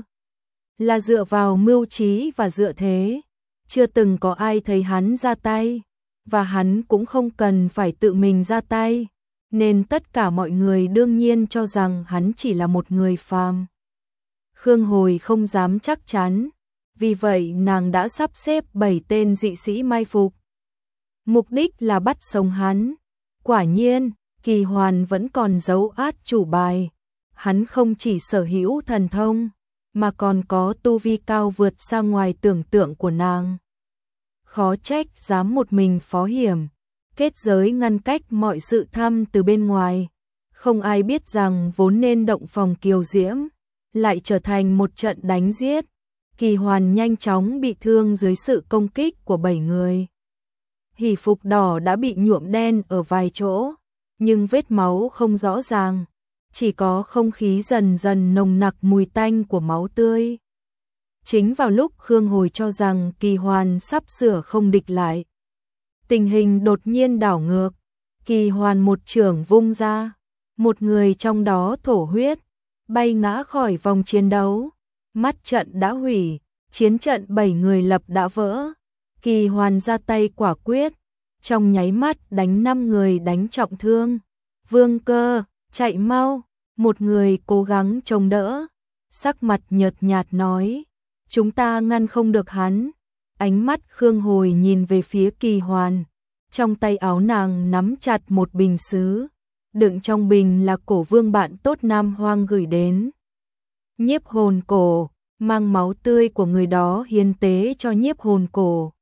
là dựa vào mưu trí và dựa thế. Chưa từng có ai thấy hắn ra tay, và hắn cũng không cần phải tự mình ra tay. nên tất cả mọi người đương nhiên cho rằng hắn chỉ là một người phàm. Khương Hồi không dám chắc chắn, vì vậy nàng đã sắp xếp bảy tên dị sĩ mai phục. Mục đích là bắt sống hắn. Quả nhiên, Kỳ Hoàn vẫn còn giấu át chủ bài. Hắn không chỉ sở hữu thần thông, mà còn có tu vi cao vượt xa ngoài tưởng tượng của nàng. Khó trách dám một mình phó hiểm, kết giới ngăn cách mọi sự thăm từ bên ngoài. Không ai biết rằng vốn nên động phòng kiều diễm, lại trở thành một trận đánh giết. Kỳ Hoàn nhanh chóng bị thương dưới sự công kích của bảy người. Hỷ phục đỏ đã bị nhuộm đen ở vài chỗ, nhưng vết máu không rõ ràng, chỉ có không khí dần dần nồng nặc mùi tanh của máu tươi. Chính vào lúc Khương Hồi cho rằng Kỳ Hoàn sắp sửa không địch lại, tình hình đột nhiên đảo ngược. Kỳ Hoàn một chưởng vung ra, một người trong đó thổ huyết, bay ngã khỏi vòng chiến đấu. Mắt trận đã hủy, chiến trận bảy người lập đã vỡ. Kỳ Hoàn ra tay quả quyết, trong nháy mắt đánh năm người đánh trọng thương. Vương Cơ, chạy mau. Một người cố gắng chống đỡ, sắc mặt nhợt nhạt nói, chúng ta ngăn không được hắn. Ánh mắt Khương Hồi nhìn về phía Kỳ Hoàn, trong tay áo nàng nắm chặt một bình sứ, đựng trong bình là cổ vương bạn tốt Nam Hoang gửi đến. Nhiếp hồn cổ, mang máu tươi của người đó hiến tế cho nhiếp hồn cổ.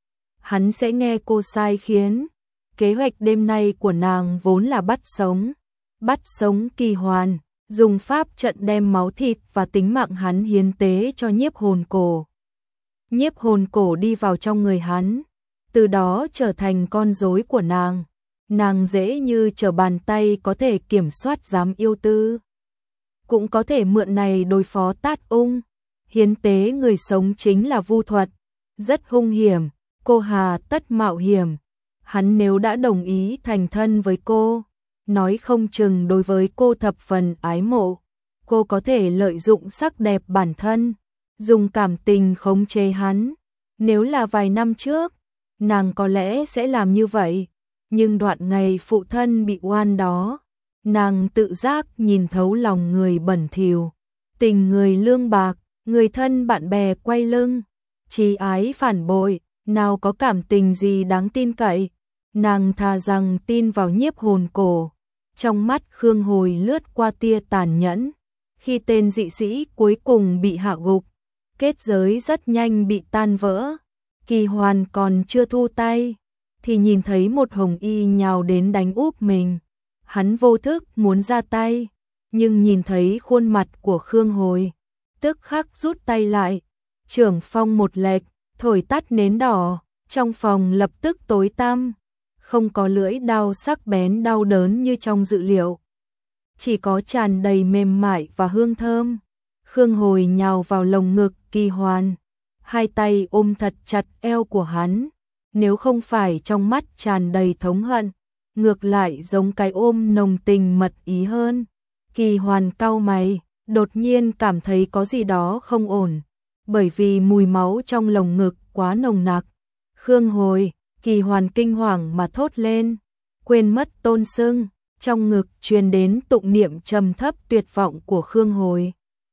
Hắn sẽ nghe cô sai khiến. Kế hoạch đêm nay của nàng vốn là bắt sống. Bắt sống Kỳ Hoàn, dùng pháp trận đem máu thịt và tính mạng hắn hiến tế cho nhiếp hồn cổ. Nhiếp hồn cổ đi vào trong người hắn, từ đó trở thành con rối của nàng. Nàng dễ như trở bàn tay có thể kiểm soát giám yêu tư. Cũng có thể mượn này đối phó Tát Ung. Hiến tế người sống chính là vu thuật, rất hung hiểm, cô hà tất mạo hiểm. Hắn nếu đã đồng ý thành thân với cô, nói không chừng đối với cô thập phần ái mộ, cô có thể lợi dụng sắc đẹp bản thân, dùng cảm tình khống chế hắn. Nếu là vài năm trước, nàng có lẽ sẽ làm như vậy, nhưng đoạn ngày phụ thân bị oan đó, nàng tự giác nhìn thấu lòng người bẩn thỉu, tình người lương bạc, người thân bạn bè quay lưng, chí ái phản bội, nào có cảm tình gì đáng tin cậy. Nàng thà rằng tin vào nhiếp hồn cổ. Trong mắt Khương Hồi lướt qua tia tàn nhẫn. Khi tên dị sĩ cuối cùng bị hạ gục, kết giới rất nhanh bị tan vỡ. Kỳ Hoàn còn chưa thu tay, thì nhìn thấy một hồng y nhào đến đánh úp mình. Hắn vô thức muốn ra tay, nhưng nhìn thấy khuôn mặt của Khương Hồi, tức khắc rút tay lại. Trưởng phong một lệch, thổi tắt nến đỏ, trong phòng lập tức tối tăm. Không có lưỡi đao sắc bén đau đớn như trong dự liệu, chỉ có tràn đầy mềm mại và hương thơm. Khương Hồi nhào vào lồng ngực Kỳ Hoàn, hai tay ôm thật chặt eo của hắn. Nếu không phải trong mắt tràn đầy thống hận, ngược lại giống cái ôm nồng tình mật ý hơn. Kỳ Hoàn cau mày, đột nhiên cảm thấy có gì đó không ổn, bởi vì mùi máu trong lồng ngực quá nồng nặc. Khương Hồi, Kỳ Hoàn kinh hoàng mà thốt lên, quên mất tôn xưng, trong ngực truyền đến tụng niệm trầm thấp tuyệt vọng của Khương Hồi.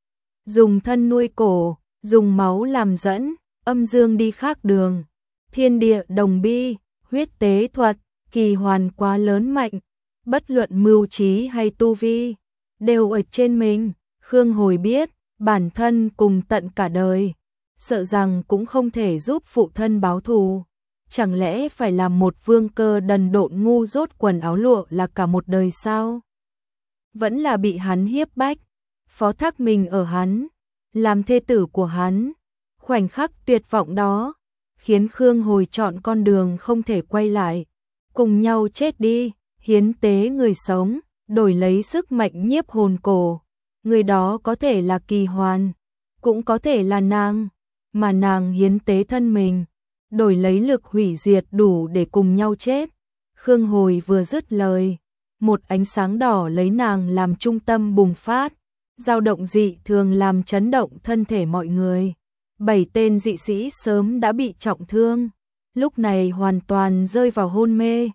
Dùng thân nuôi cổ, dùng máu làm dẫn, âm dương đi khác đường, thiên địa đồng bi, huyết tế thuật. Kỳ Hoàn quá lớn mạnh, bất luận mưu trí hay tu vi, đều ở trên mình. Khương Hồi biết, bản thân cùng tận cả đời, sợ rằng cũng không thể giúp phụ thân báo thù. Chẳng lẽ phải làm một Vương Cơ đần độn ngu dốt quần áo lụa là cả một đời sao? Vẫn là bị hắn hiếp bách, phó thác mình ở hắn, làm thê tử của hắn. Khoảnh khắc tuyệt vọng đó, khiến Khương Hồi chọn con đường không thể quay lại. Cùng nhau chết đi, hiến tế người sống, đổi lấy sức mạnh nhiếp hồn cổ. Người đó có thể là Kỳ Hoàn, cũng có thể là nàng, mà nàng hiến tế thân mình, đổi lấy lực hủy diệt đủ để cùng nhau chết. Khương Hồi vừa dứt lời, một ánh sáng đỏ lấy nàng làm trung tâm bùng phát, dao động dị thường làm chấn động thân thể mọi người. Bảy tên dị sĩ sớm đã bị trọng thương, lúc này hoàn toàn rơi vào hôn mê.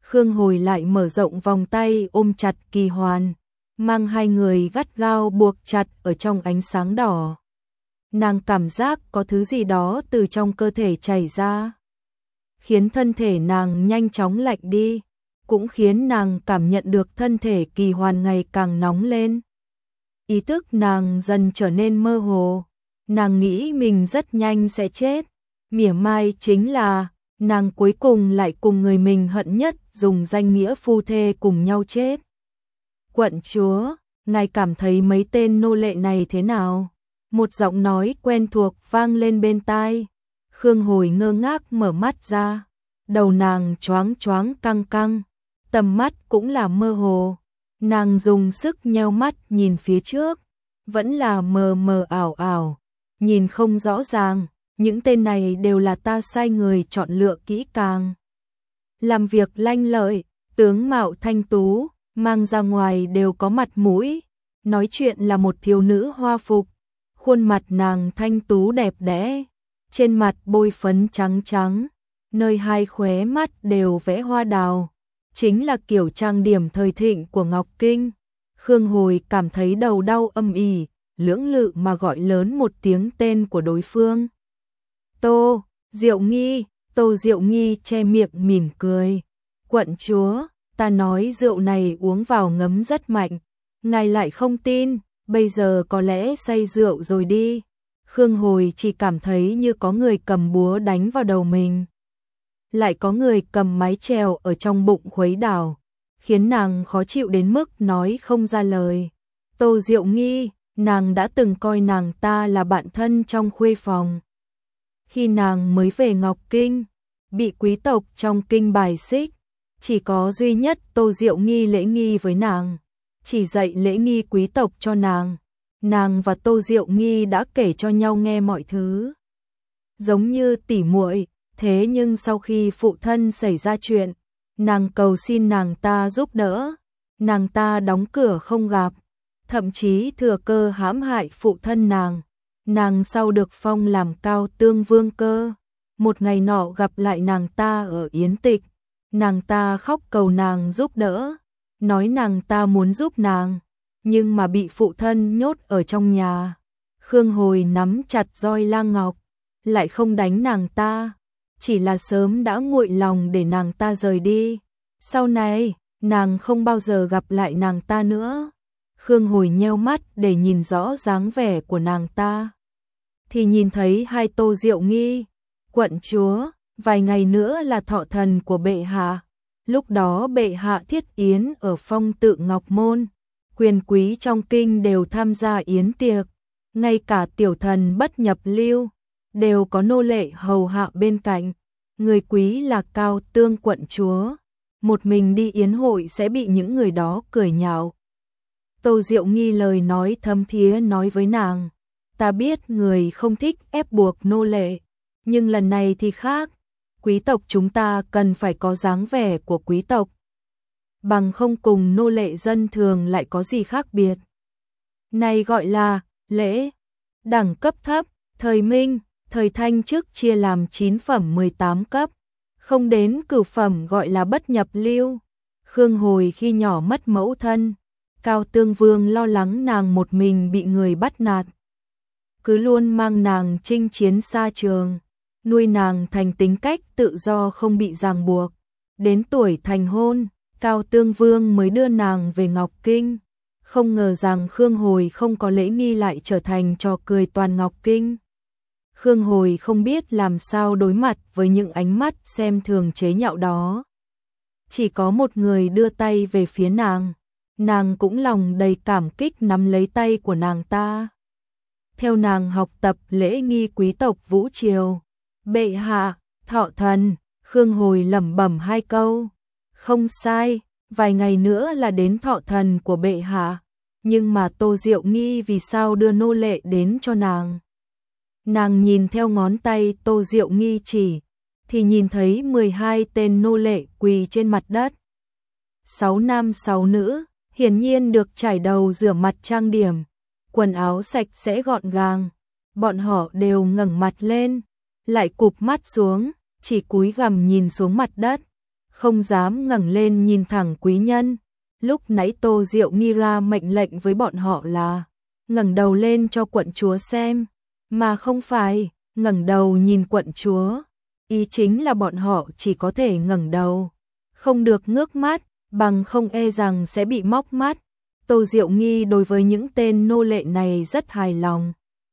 Khương Hồi lại mở rộng vòng tay ôm chặt Kỳ Hoàn, mang hai người gắt gao buộc chặt ở trong ánh sáng đỏ. Nàng cảm giác có thứ gì đó từ trong cơ thể chảy ra, khiến thân thể nàng nhanh chóng lạnh đi, cũng khiến nàng cảm nhận được thân thể Kỳ Hoàn ngày càng nóng lên. Ý thức nàng dần trở nên mơ hồ, nàng nghĩ mình rất nhanh sẽ chết, mỉa mai chính là nàng cuối cùng lại cùng người mình hận nhất dùng danh nghĩa phu thê cùng nhau chết. Quận chúa, ngài cảm thấy mấy tên nô lệ này thế nào? Một giọng nói quen thuộc vang lên bên tai. Khương Hồi ngơ ngác mở mắt ra, đầu nàng choáng choáng căng căng, tầm mắt cũng là mơ hồ. Nàng dùng sức nheo mắt nhìn phía trước, vẫn là mờ mờ ảo ảo, nhìn không rõ ràng. Những tên này đều là ta sai người chọn lựa kỹ càng, làm việc lanh lợi, tướng mạo thanh tú, mang ra ngoài đều có mặt mũi, nói chuyện là một thiếu nữ hoa phục, khuôn mặt nàng thanh tú đẹp đẽ, trên mặt bôi phấn trắng trắng, nơi hai khóe mắt đều vẽ hoa đào, chính là kiểu trang điểm thời thịnh của Ngọc Kinh. Khương Hồi cảm thấy đầu đau âm ỉ, lưỡng lự mà gọi lớn một tiếng tên của đối phương. Tô Diệu Nghi. Tô Diệu Nghi che miệng mỉm cười. Quận chúa, ta nói rượu này uống vào ngấm rất mạnh, ngài lại không tin, bây giờ có lẽ say rượu rồi đi. Khương Hồi chỉ cảm thấy như có người cầm búa đánh vào đầu mình, lại có người cầm mái chèo ở trong bụng khuấy đảo, khiến nàng khó chịu đến mức nói không ra lời. Tô Diệu Nghi, nàng đã từng coi nàng ta là bạn thân trong khuê phòng. Khi nàng mới về Ngọc Kinh, bị quý tộc trong kinh bài xích, chỉ có duy nhất Tô Diệu Nghi lễ nghi với nàng, chỉ dạy lễ nghi quý tộc cho nàng. Nàng và Tô Diệu Nghi đã kể cho nhau nghe mọi thứ, giống như tỉ muội. Thế nhưng sau khi phụ thân xảy ra chuyện, nàng cầu xin nàng ta giúp đỡ, nàng ta đóng cửa không gặp, thậm chí thừa cơ hãm hại phụ thân nàng. Nàng sau được phong làm Cao Tương Vương cơ, một ngày nọ gặp lại nàng ta ở yến tịch, nàng ta khóc cầu nàng giúp đỡ, nói nàng ta muốn giúp nàng, nhưng mà bị phụ thân nhốt ở trong nhà. Khương Hồi nắm chặt roi lang ngọc, lại không đánh nàng ta, chỉ là sớm đã nguội lòng để nàng ta rời đi. Sau này, nàng không bao giờ gặp lại nàng ta nữa. Khương Hồi nheo mắt để nhìn rõ dáng vẻ của nàng ta, thì nhìn thấy hai Tô Diệu Nghi. Quận chúa, vài ngày nữa là thọ thần của bệ hạ, lúc đó bệ hạ thiết yến ở Phong Tự Ngọc Môn, quyền quý trong kinh đều tham gia yến tiệc, ngay cả tiểu thần bất nhập lưu đều có nô lệ hầu hạ bên cạnh. Người quý là Cao Tương quận chúa, một mình đi yến hội sẽ bị những người đó cười nhạo. Tô Diệu Nghi lời nói thâm thía nói với nàng, ta biết người không thích ép buộc nô lệ, nhưng lần này thì khác, quý tộc chúng ta cần phải có dáng vẻ của quý tộc, bằng không cùng nô lệ dân thường lại có gì khác biệt. Này gọi là lễ. Đẳng cấp thấp, thời Minh, thời Thanh trước chia làm chín phẩm mười tám cấp, không đến cửu phẩm gọi là bất nhập lưu. Khương Hồi khi nhỏ mất mẫu thân, Cao Tương Vương lo lắng nàng một mình bị người bắt nạt, cứ luôn mang nàng chinh chiến xa trường, nuôi nàng thành tính cách tự do không bị ràng buộc. Đến tuổi thành hôn, Cao Tương Vương mới đưa nàng về Ngọc Kinh. Không ngờ rằng Khương Hồi không có lễ nghi lại trở thành trò cười toàn Ngọc Kinh. Khương Hồi không biết làm sao đối mặt với những ánh mắt xem thường chế nhạo đó. Chỉ có một người đưa tay về phía nàng, nàng cũng lòng đầy cảm kích nắm lấy tay của nàng ta. Theo nàng học tập lễ nghi quý tộc vũ triều. Bệ hạ, thọ thần. Khương Hồi lẩm bẩm hai câu. Không sai, vài ngày nữa là đến thọ thần của bệ hạ, nhưng mà Tô Diệu Nghi vì sao đưa nô lệ đến cho nàng? Nàng nhìn theo ngón tay Tô Diệu Nghi chỉ, thì nhìn thấy mười hai tên nô lệ quỳ trên mặt đất. Sáu nam sáu nữ, hiển nhiên được chải đầu rửa mặt trang điểm, quần áo sạch sẽ gọn gàng. Bọn họ đều ngẩng mặt lên, lại cụp mắt xuống, chỉ cúi gằm nhìn xuống mặt đất. không dám ngẩng lên nhìn thẳng quý nhân. Lúc nãy Tô Diệu Nghi ra mệnh lệnh với bọn họ là ngẩng đầu lên cho quận chúa xem, mà không phải ngẩng đầu nhìn quận chúa. Ý chính là bọn họ chỉ có thể ngẩng đầu, không được ngước mắt, bằng không e rằng sẽ bị móc mắt. Tô Diệu Nghi đối với những tên nô lệ này rất hài lòng.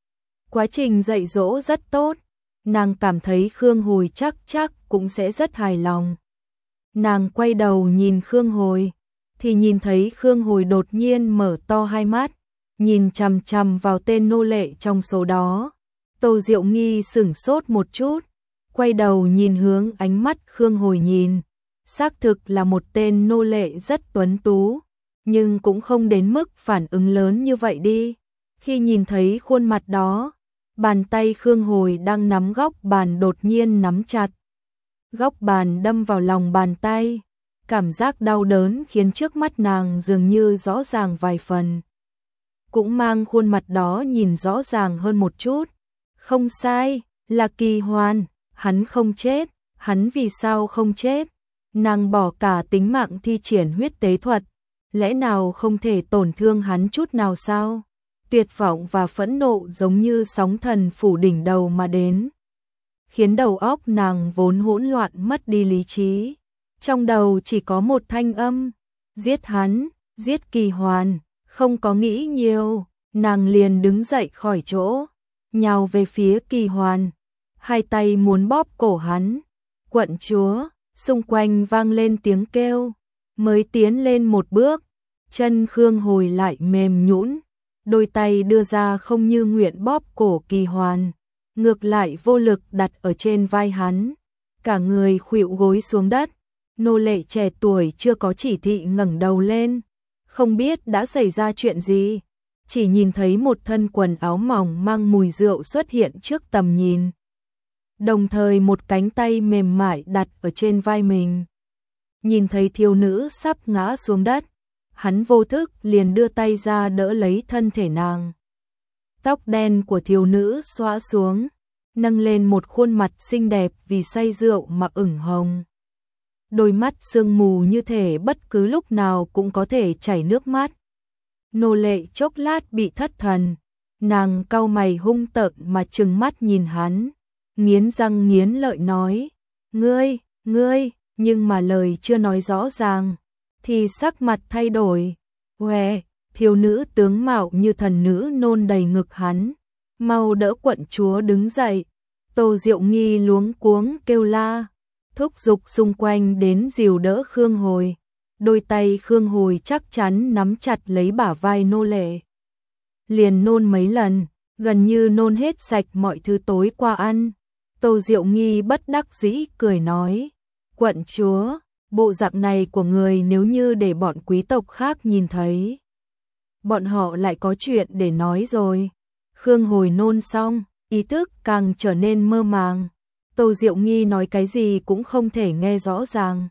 Quá trình dạy dỗ rất tốt, nàng cảm thấy Khương Hồi chắc chắc cũng sẽ rất hài lòng. Nàng quay đầu nhìn Khương Hồi, thì nhìn thấy Khương Hồi đột nhiên mở to hai mắt, nhìn chằm chằm vào tên nô lệ trong số đó. Tô Diệu Nghi sửng sốt một chút, quay đầu nhìn hướng ánh mắt Khương Hồi nhìn. Xác thực là một tên nô lệ rất tuấn tú, nhưng cũng không đến mức phản ứng lớn như vậy đi. Khi nhìn thấy khuôn mặt đó, bàn tay Khương Hồi đang nắm góc bàn đột nhiên nắm chặt. Góc bàn đâm vào lòng bàn tay, cảm giác đau đớn khiến trước mắt nàng dường như rõ ràng vài phần. Cũng mang khuôn mặt đó nhìn rõ ràng hơn một chút. Không sai, là Kỳ Hoàn, hắn không chết, hắn vì sao không chết? Nàng bỏ cả tính mạng thi triển huyết tế thuật, lẽ nào không thể tổn thương hắn chút nào sao? Tuyệt vọng và phẫn nộ giống như sóng thần phủ đỉnh đầu mà đến, khiến đầu óc nàng vốn hỗn loạn mất đi lý trí. Trong đầu chỉ có một thanh âm, giết hắn, giết Kỳ Hoàn. Không có nghĩ nhiều, nàng liền đứng dậy khỏi chỗ, nhào về phía Kỳ Hoàn, hai tay muốn bóp cổ hắn. Quận chúa, xung quanh vang lên tiếng kêu, mới tiến lên một bước, chân Khương Hồi lại mềm nhũn, đôi tay đưa ra không như nguyện bóp cổ Kỳ Hoàn, ngược lại vô lực đặt ở trên vai hắn, cả người khuỵu gối xuống đất. Nô lệ trẻ tuổi chưa có chỉ thị ngẩng đầu lên, không biết đã xảy ra chuyện gì, chỉ nhìn thấy một thân quần áo mỏng mang mùi rượu xuất hiện trước tầm nhìn. Đồng thời một cánh tay mềm mại đặt ở trên vai mình. Nhìn thấy thiếu nữ sắp ngã xuống đất, hắn vô thức liền đưa tay ra đỡ lấy thân thể nàng. Tóc đen của thiếu nữ xõa xuống, nâng lên một khuôn mặt xinh đẹp vì say rượu mà ửng hồng. Đôi mắt sương mù như thể bất cứ lúc nào cũng có thể chảy nước mắt. Nô lệ chốc lát bị thất thần, nàng cau mày hung tợn mà trừng mắt nhìn hắn, nghiến răng nghiến lợi nói, ngươi, ngươi, nhưng mà lời chưa nói rõ ràng, thì sắc mặt thay đổi. Què, thiếu nữ tướng mạo như thần nữ nôn đầy ngực hắn, mau đỡ quận chúa đứng dậy. Tô Diệu Nghi luống cuống kêu la, thúc giục xung quanh đến dìu đỡ Khương Hồi. Đôi tay Khương Hồi chắc chắn nắm chặt lấy bả vai nô lệ. Liền nôn mấy lần, gần như nôn hết sạch mọi thứ tối qua ăn. Tô Diệu Nghi bất đắc dĩ cười nói, quận chúa, bộ dạng này của người nếu như để bọn quý tộc khác nhìn thấy, bọn họ lại có chuyện để nói rồi. Khương Hồi nôn xong, ý thức càng trở nên mơ màng. Tô Diệu Nghi nói cái gì cũng không thể nghe rõ ràng.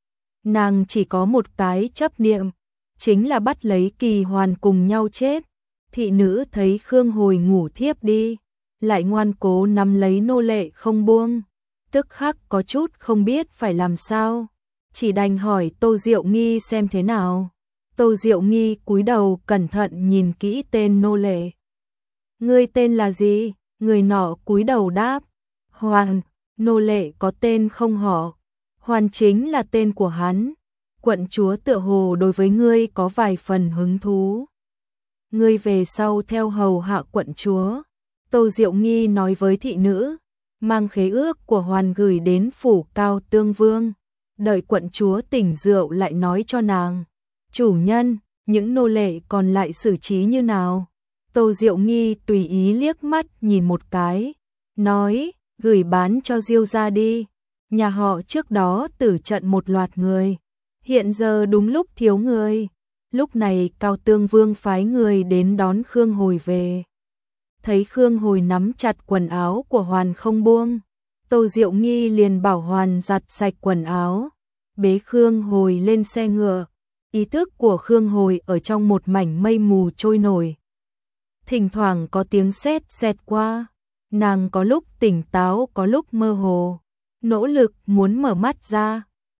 Nàng chỉ có một cái chấp niệm, chính là bắt lấy Kỳ Hoàn cùng nhau chết. Thị nữ thấy Khương Hồi ngủ thiếp đi, lại ngoan cố nắm lấy nô lệ không buông, tức khắc có chút không biết phải làm sao, chỉ đành hỏi Tô Diệu Nghi xem thế nào. Tô Diệu Nghi cúi đầu cẩn thận nhìn kỹ tên nô lệ. Ngươi tên là gì? Người nọ cúi đầu đáp, Hoàn. Nô lệ có tên không họ, Hoàn chính là tên của hắn. Quận chúa tựa hồ đối với ngươi có vài phần hứng thú, ngươi về sau theo hầu hạ quận chúa. Tô Diệu Nghi nói với thị nữ, mang khế ước của Hoàn gửi đến phủ Cao Tương Vương, đợi quận chúa tỉnh rượu lại nói cho nàng. Chủ nhân, những nô lệ còn lại xử trí như nào? Tô Diệu Nghi tùy ý liếc mắt nhìn một cái, nói, gửi bán cho Diêu gia đi. Nhà họ trước đó tử trận một loạt người, hiện giờ đúng lúc thiếu người. Lúc này Cao Tương Vương phái người đến đón Khương Hồi về. Thấy Khương Hồi nắm chặt quần áo của Hoàn không buông, Tô Diệu Nghi liền bảo Hoàn giặt sạch quần áo, bế Khương Hồi lên xe ngựa. Ý thức của Khương Hồi ở trong một mảnh mây mù trôi nổi. Thỉnh thoảng có tiếng sét xẹt qua, nàng có lúc tỉnh táo có lúc mơ hồ, nỗ lực muốn mở mắt ra,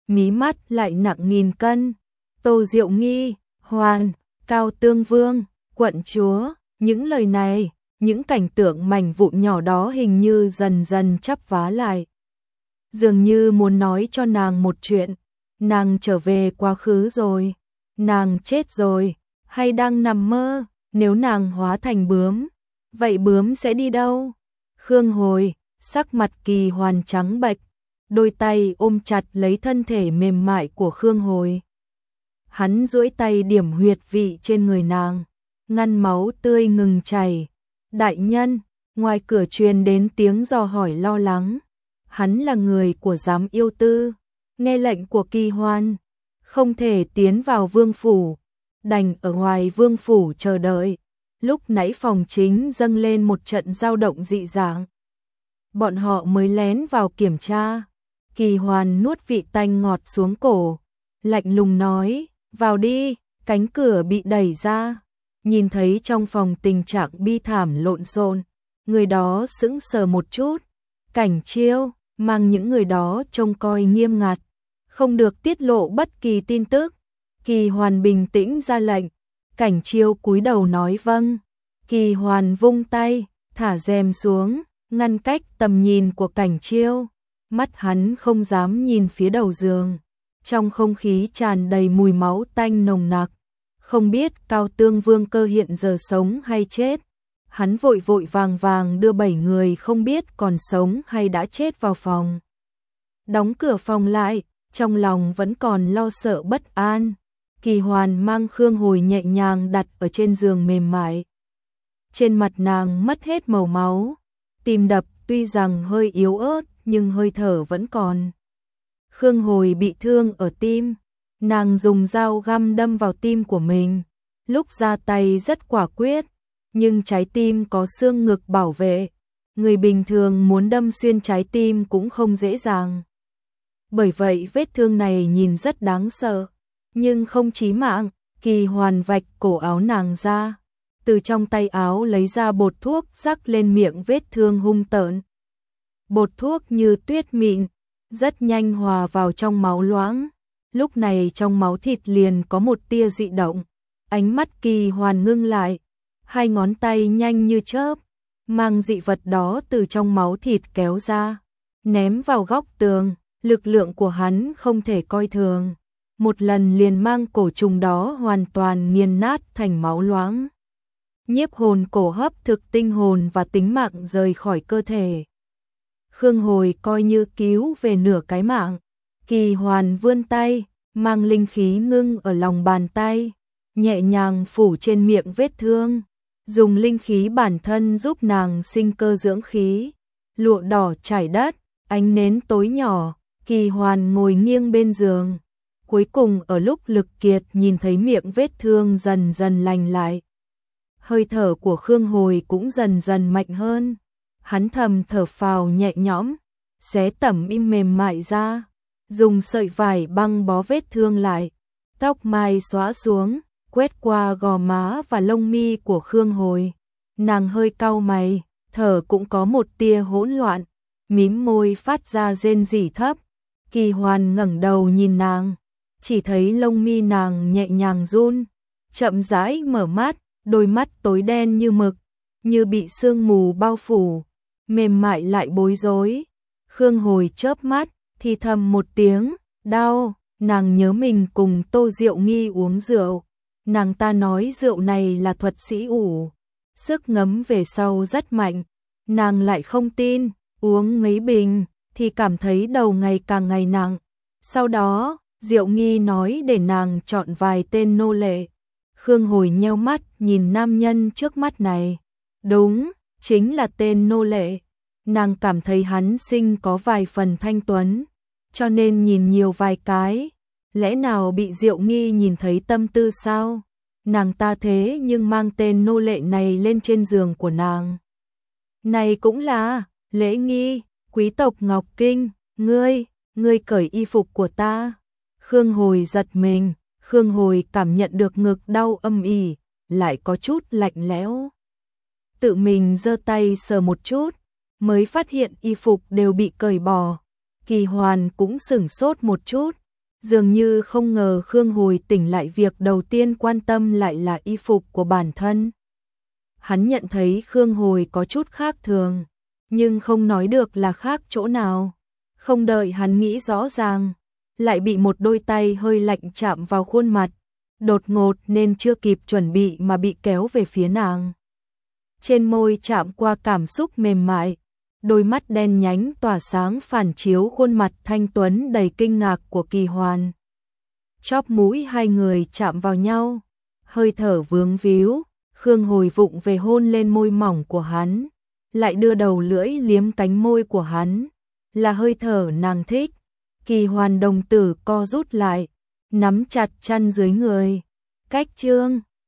mí mắt lại nặng nghìn cân. Tô Diệu Nghi, Hoàn, Cao Tương Vương, quận chúa, những lời này, những cảnh tượng mảnh vụn nhỏ đó hình như dần dần chắp vá lại. Dường như muốn nói cho nàng một chuyện, nàng trở về quá khứ rồi, nàng chết rồi, hay đang nằm mơ, nếu nàng hóa thành bướm, vậy bướm sẽ đi đâu? Khương Hồi, sắc mặt Kỳ Hoàn trắng bệch, đôi tay ôm chặt lấy thân thể mềm mại của Khương Hồi. Hắn duỗi tay điểm huyệt vị trên người nàng, ngăn máu tươi ngừng chảy. Đại nhân, ngoài cửa truyền đến tiếng dò hỏi lo lắng. Hắn là người của giám yêu tư, nghe lệnh của Kỳ Hoàn, không thể tiến vào vương phủ, đành ở ngoài vương phủ chờ đợi. Lúc nãy phòng chính dâng lên một trận dao động dị dạng. Bọn họ mới lén vào kiểm tra. Kỳ Hoàn nuốt vị tanh ngọt xuống cổ, lạnh lùng nói, vào đi. Cánh cửa bị đẩy ra, nhìn thấy trong phòng tình trạng bi thảm lộn xộn, người đó sững sờ một chút. Cảnh Chiêu mang những người đó trông coi nghiêm ngặt, không được tiết lộ bất kỳ tin tức. Kỳ Hoàn bình tĩnh ra lệnh, Cảnh Chiêu cúi đầu nói vâng. Kỳ Hoàn vung tay, thả rèm xuống, ngăn cách tầm nhìn của Cảnh Chiêu. Mắt hắn không dám nhìn phía đầu giường, trong không khí tràn đầy mùi máu tanh nồng nặc. Không biết Cao Tương Vương cơ hiện giờ sống hay chết. Hắn vội vội vàng vàng đưa bảy người không biết còn sống hay đã chết vào phòng. Đóng cửa phòng lại, trong lòng vẫn còn lo sợ bất an. Kỳ Hoàn mang Khương Hồi nhẹ nhàng đặt ở trên giường mềm mại. Trên mặt nàng mất hết màu máu, tim đập tuy rằng hơi yếu ớt nhưng hơi thở vẫn còn. Khương Hồi bị thương ở tim, nàng dùng dao găm đâm vào tim của mình. Lúc ra tay rất quả quyết, nhưng trái tim có xương ngực bảo vệ. Người bình thường muốn đâm xuyên trái tim cũng không dễ dàng. Bởi vậy vết thương này nhìn rất đáng sợ, nhưng không chí mạng. Kỳ Hoàn vạch cổ áo nàng ra, từ trong tay áo lấy ra bột thuốc rắc lên miệng vết thương hung tợn. Bột thuốc như tuyết mịn, rất nhanh hòa vào trong máu loãng. Lúc này trong máu thịt liền có một tia dị động. Ánh mắt Kỳ Hoàn ngưng lại, hai ngón tay nhanh như chớp, mang dị vật đó từ trong máu thịt kéo ra, ném vào góc tường. Lực lượng của hắn không thể coi thường, một lần liền mang cổ trùng đó hoàn toàn nghiền nát thành máu loãng. Nhiếp hồn cổ hấp thực tinh hồn và tính mạng rời khỏi cơ thể. Khương Hồi coi như cứu về nửa cái mạng. Kỳ Hoàn vươn tay, mang linh khí ngưng ở lòng bàn tay, nhẹ nhàng phủ trên miệng vết thương, dùng linh khí bản thân giúp nàng sinh cơ dưỡng khí. Lụa đỏ trải đất, ánh nến tối nhỏ, Kỳ Hoàn ngồi nghiêng bên giường. Cuối cùng ở lúc lực kiệt nhìn thấy miệng vết thương dần dần lành lại. Hơi thở của Khương Hồi cũng dần dần mạnh hơn. Hắn thầm thở phào nhẹ nhõm, xé tẩm im mềm mại ra, dùng sợi vải băng bó vết thương lại. Tóc mai xóa xuống, quét qua gò má và lông mi của Khương Hồi. Nàng hơi cau mày, thở cũng có một tia hỗn loạn, mím môi phát ra rên rỉ thấp. Kỳ Hoàn ngẩng đầu nhìn nàng, chỉ thấy lông mi nàng nhẹ nhàng run, chậm rãi mở mắt, đôi mắt tối đen như mực, như bị sương mù bao phủ, mềm mại lại bối rối. Khương Hồi chớp mắt, thì thầm một tiếng, đau. Nàng nhớ mình cùng Tô Diệu Nghi uống rượu, nàng ta nói rượu này là thuật sĩ ủ, sức ngấm về sau rất mạnh. Nàng lại không tin, uống mấy bình thì cảm thấy đầu ngày càng ngày nặng. Sau đó, Diệu Nghi nói để nàng chọn vài tên nô lệ. Khương Hồi nheo mắt nhìn nam nhân trước mắt này. Đúng, chính là tên nô lệ. Nàng cảm thấy hắn sinh có vài phần thanh tuấn, cho nên nhìn nhiều vài cái. Lẽ nào bị Diệu Nghi nhìn thấy tâm tư sao? Nàng ta thế nhưng mang tên nô lệ này lên trên giường của nàng. Này cũng là, Lễ Nghi, quý tộc Ngọc Kinh, ngươi, ngươi cởi y phục của ta. Khương Hồi giật mình, Khương Hồi cảm nhận được ngực đau âm ỉ, lại có chút lạnh lẽo. Tự mình giơ tay sờ một chút, mới phát hiện y phục đều bị cởi bỏ. Kỳ Hoàn cũng sửng sốt một chút, Dường như không ngờ Khương hồi tỉnh lại việc đầu tiên quan tâm lại là y phục của bản thân. Hắn nhận thấy Khương hồi có chút khác thường, nhưng không nói được là khác chỗ nào. Không đợi hắn nghĩ rõ ràng, lại bị một đôi tay hơi lạnh chạm vào khuôn mặt, đột ngột nên chưa kịp chuẩn bị mà bị kéo về phía nàng. Trên môi chạm qua cảm xúc mềm mại, đôi mắt đen nhánh tỏa sáng phản chiếu khuôn mặt thanh tuấn đầy kinh ngạc của Kỳ Hoàn. Chóp mũi hai người chạm vào nhau, hơi thở vướng víu, Khương hồi vụng về hôn lên môi mỏng của hắn, lại đưa đầu lưỡi liếm cánh môi của hắn, là hơi thở nàng thích. Kỳ Hoàn đồng tử co rút lại, nắm chặt chăn dưới người. Cách chương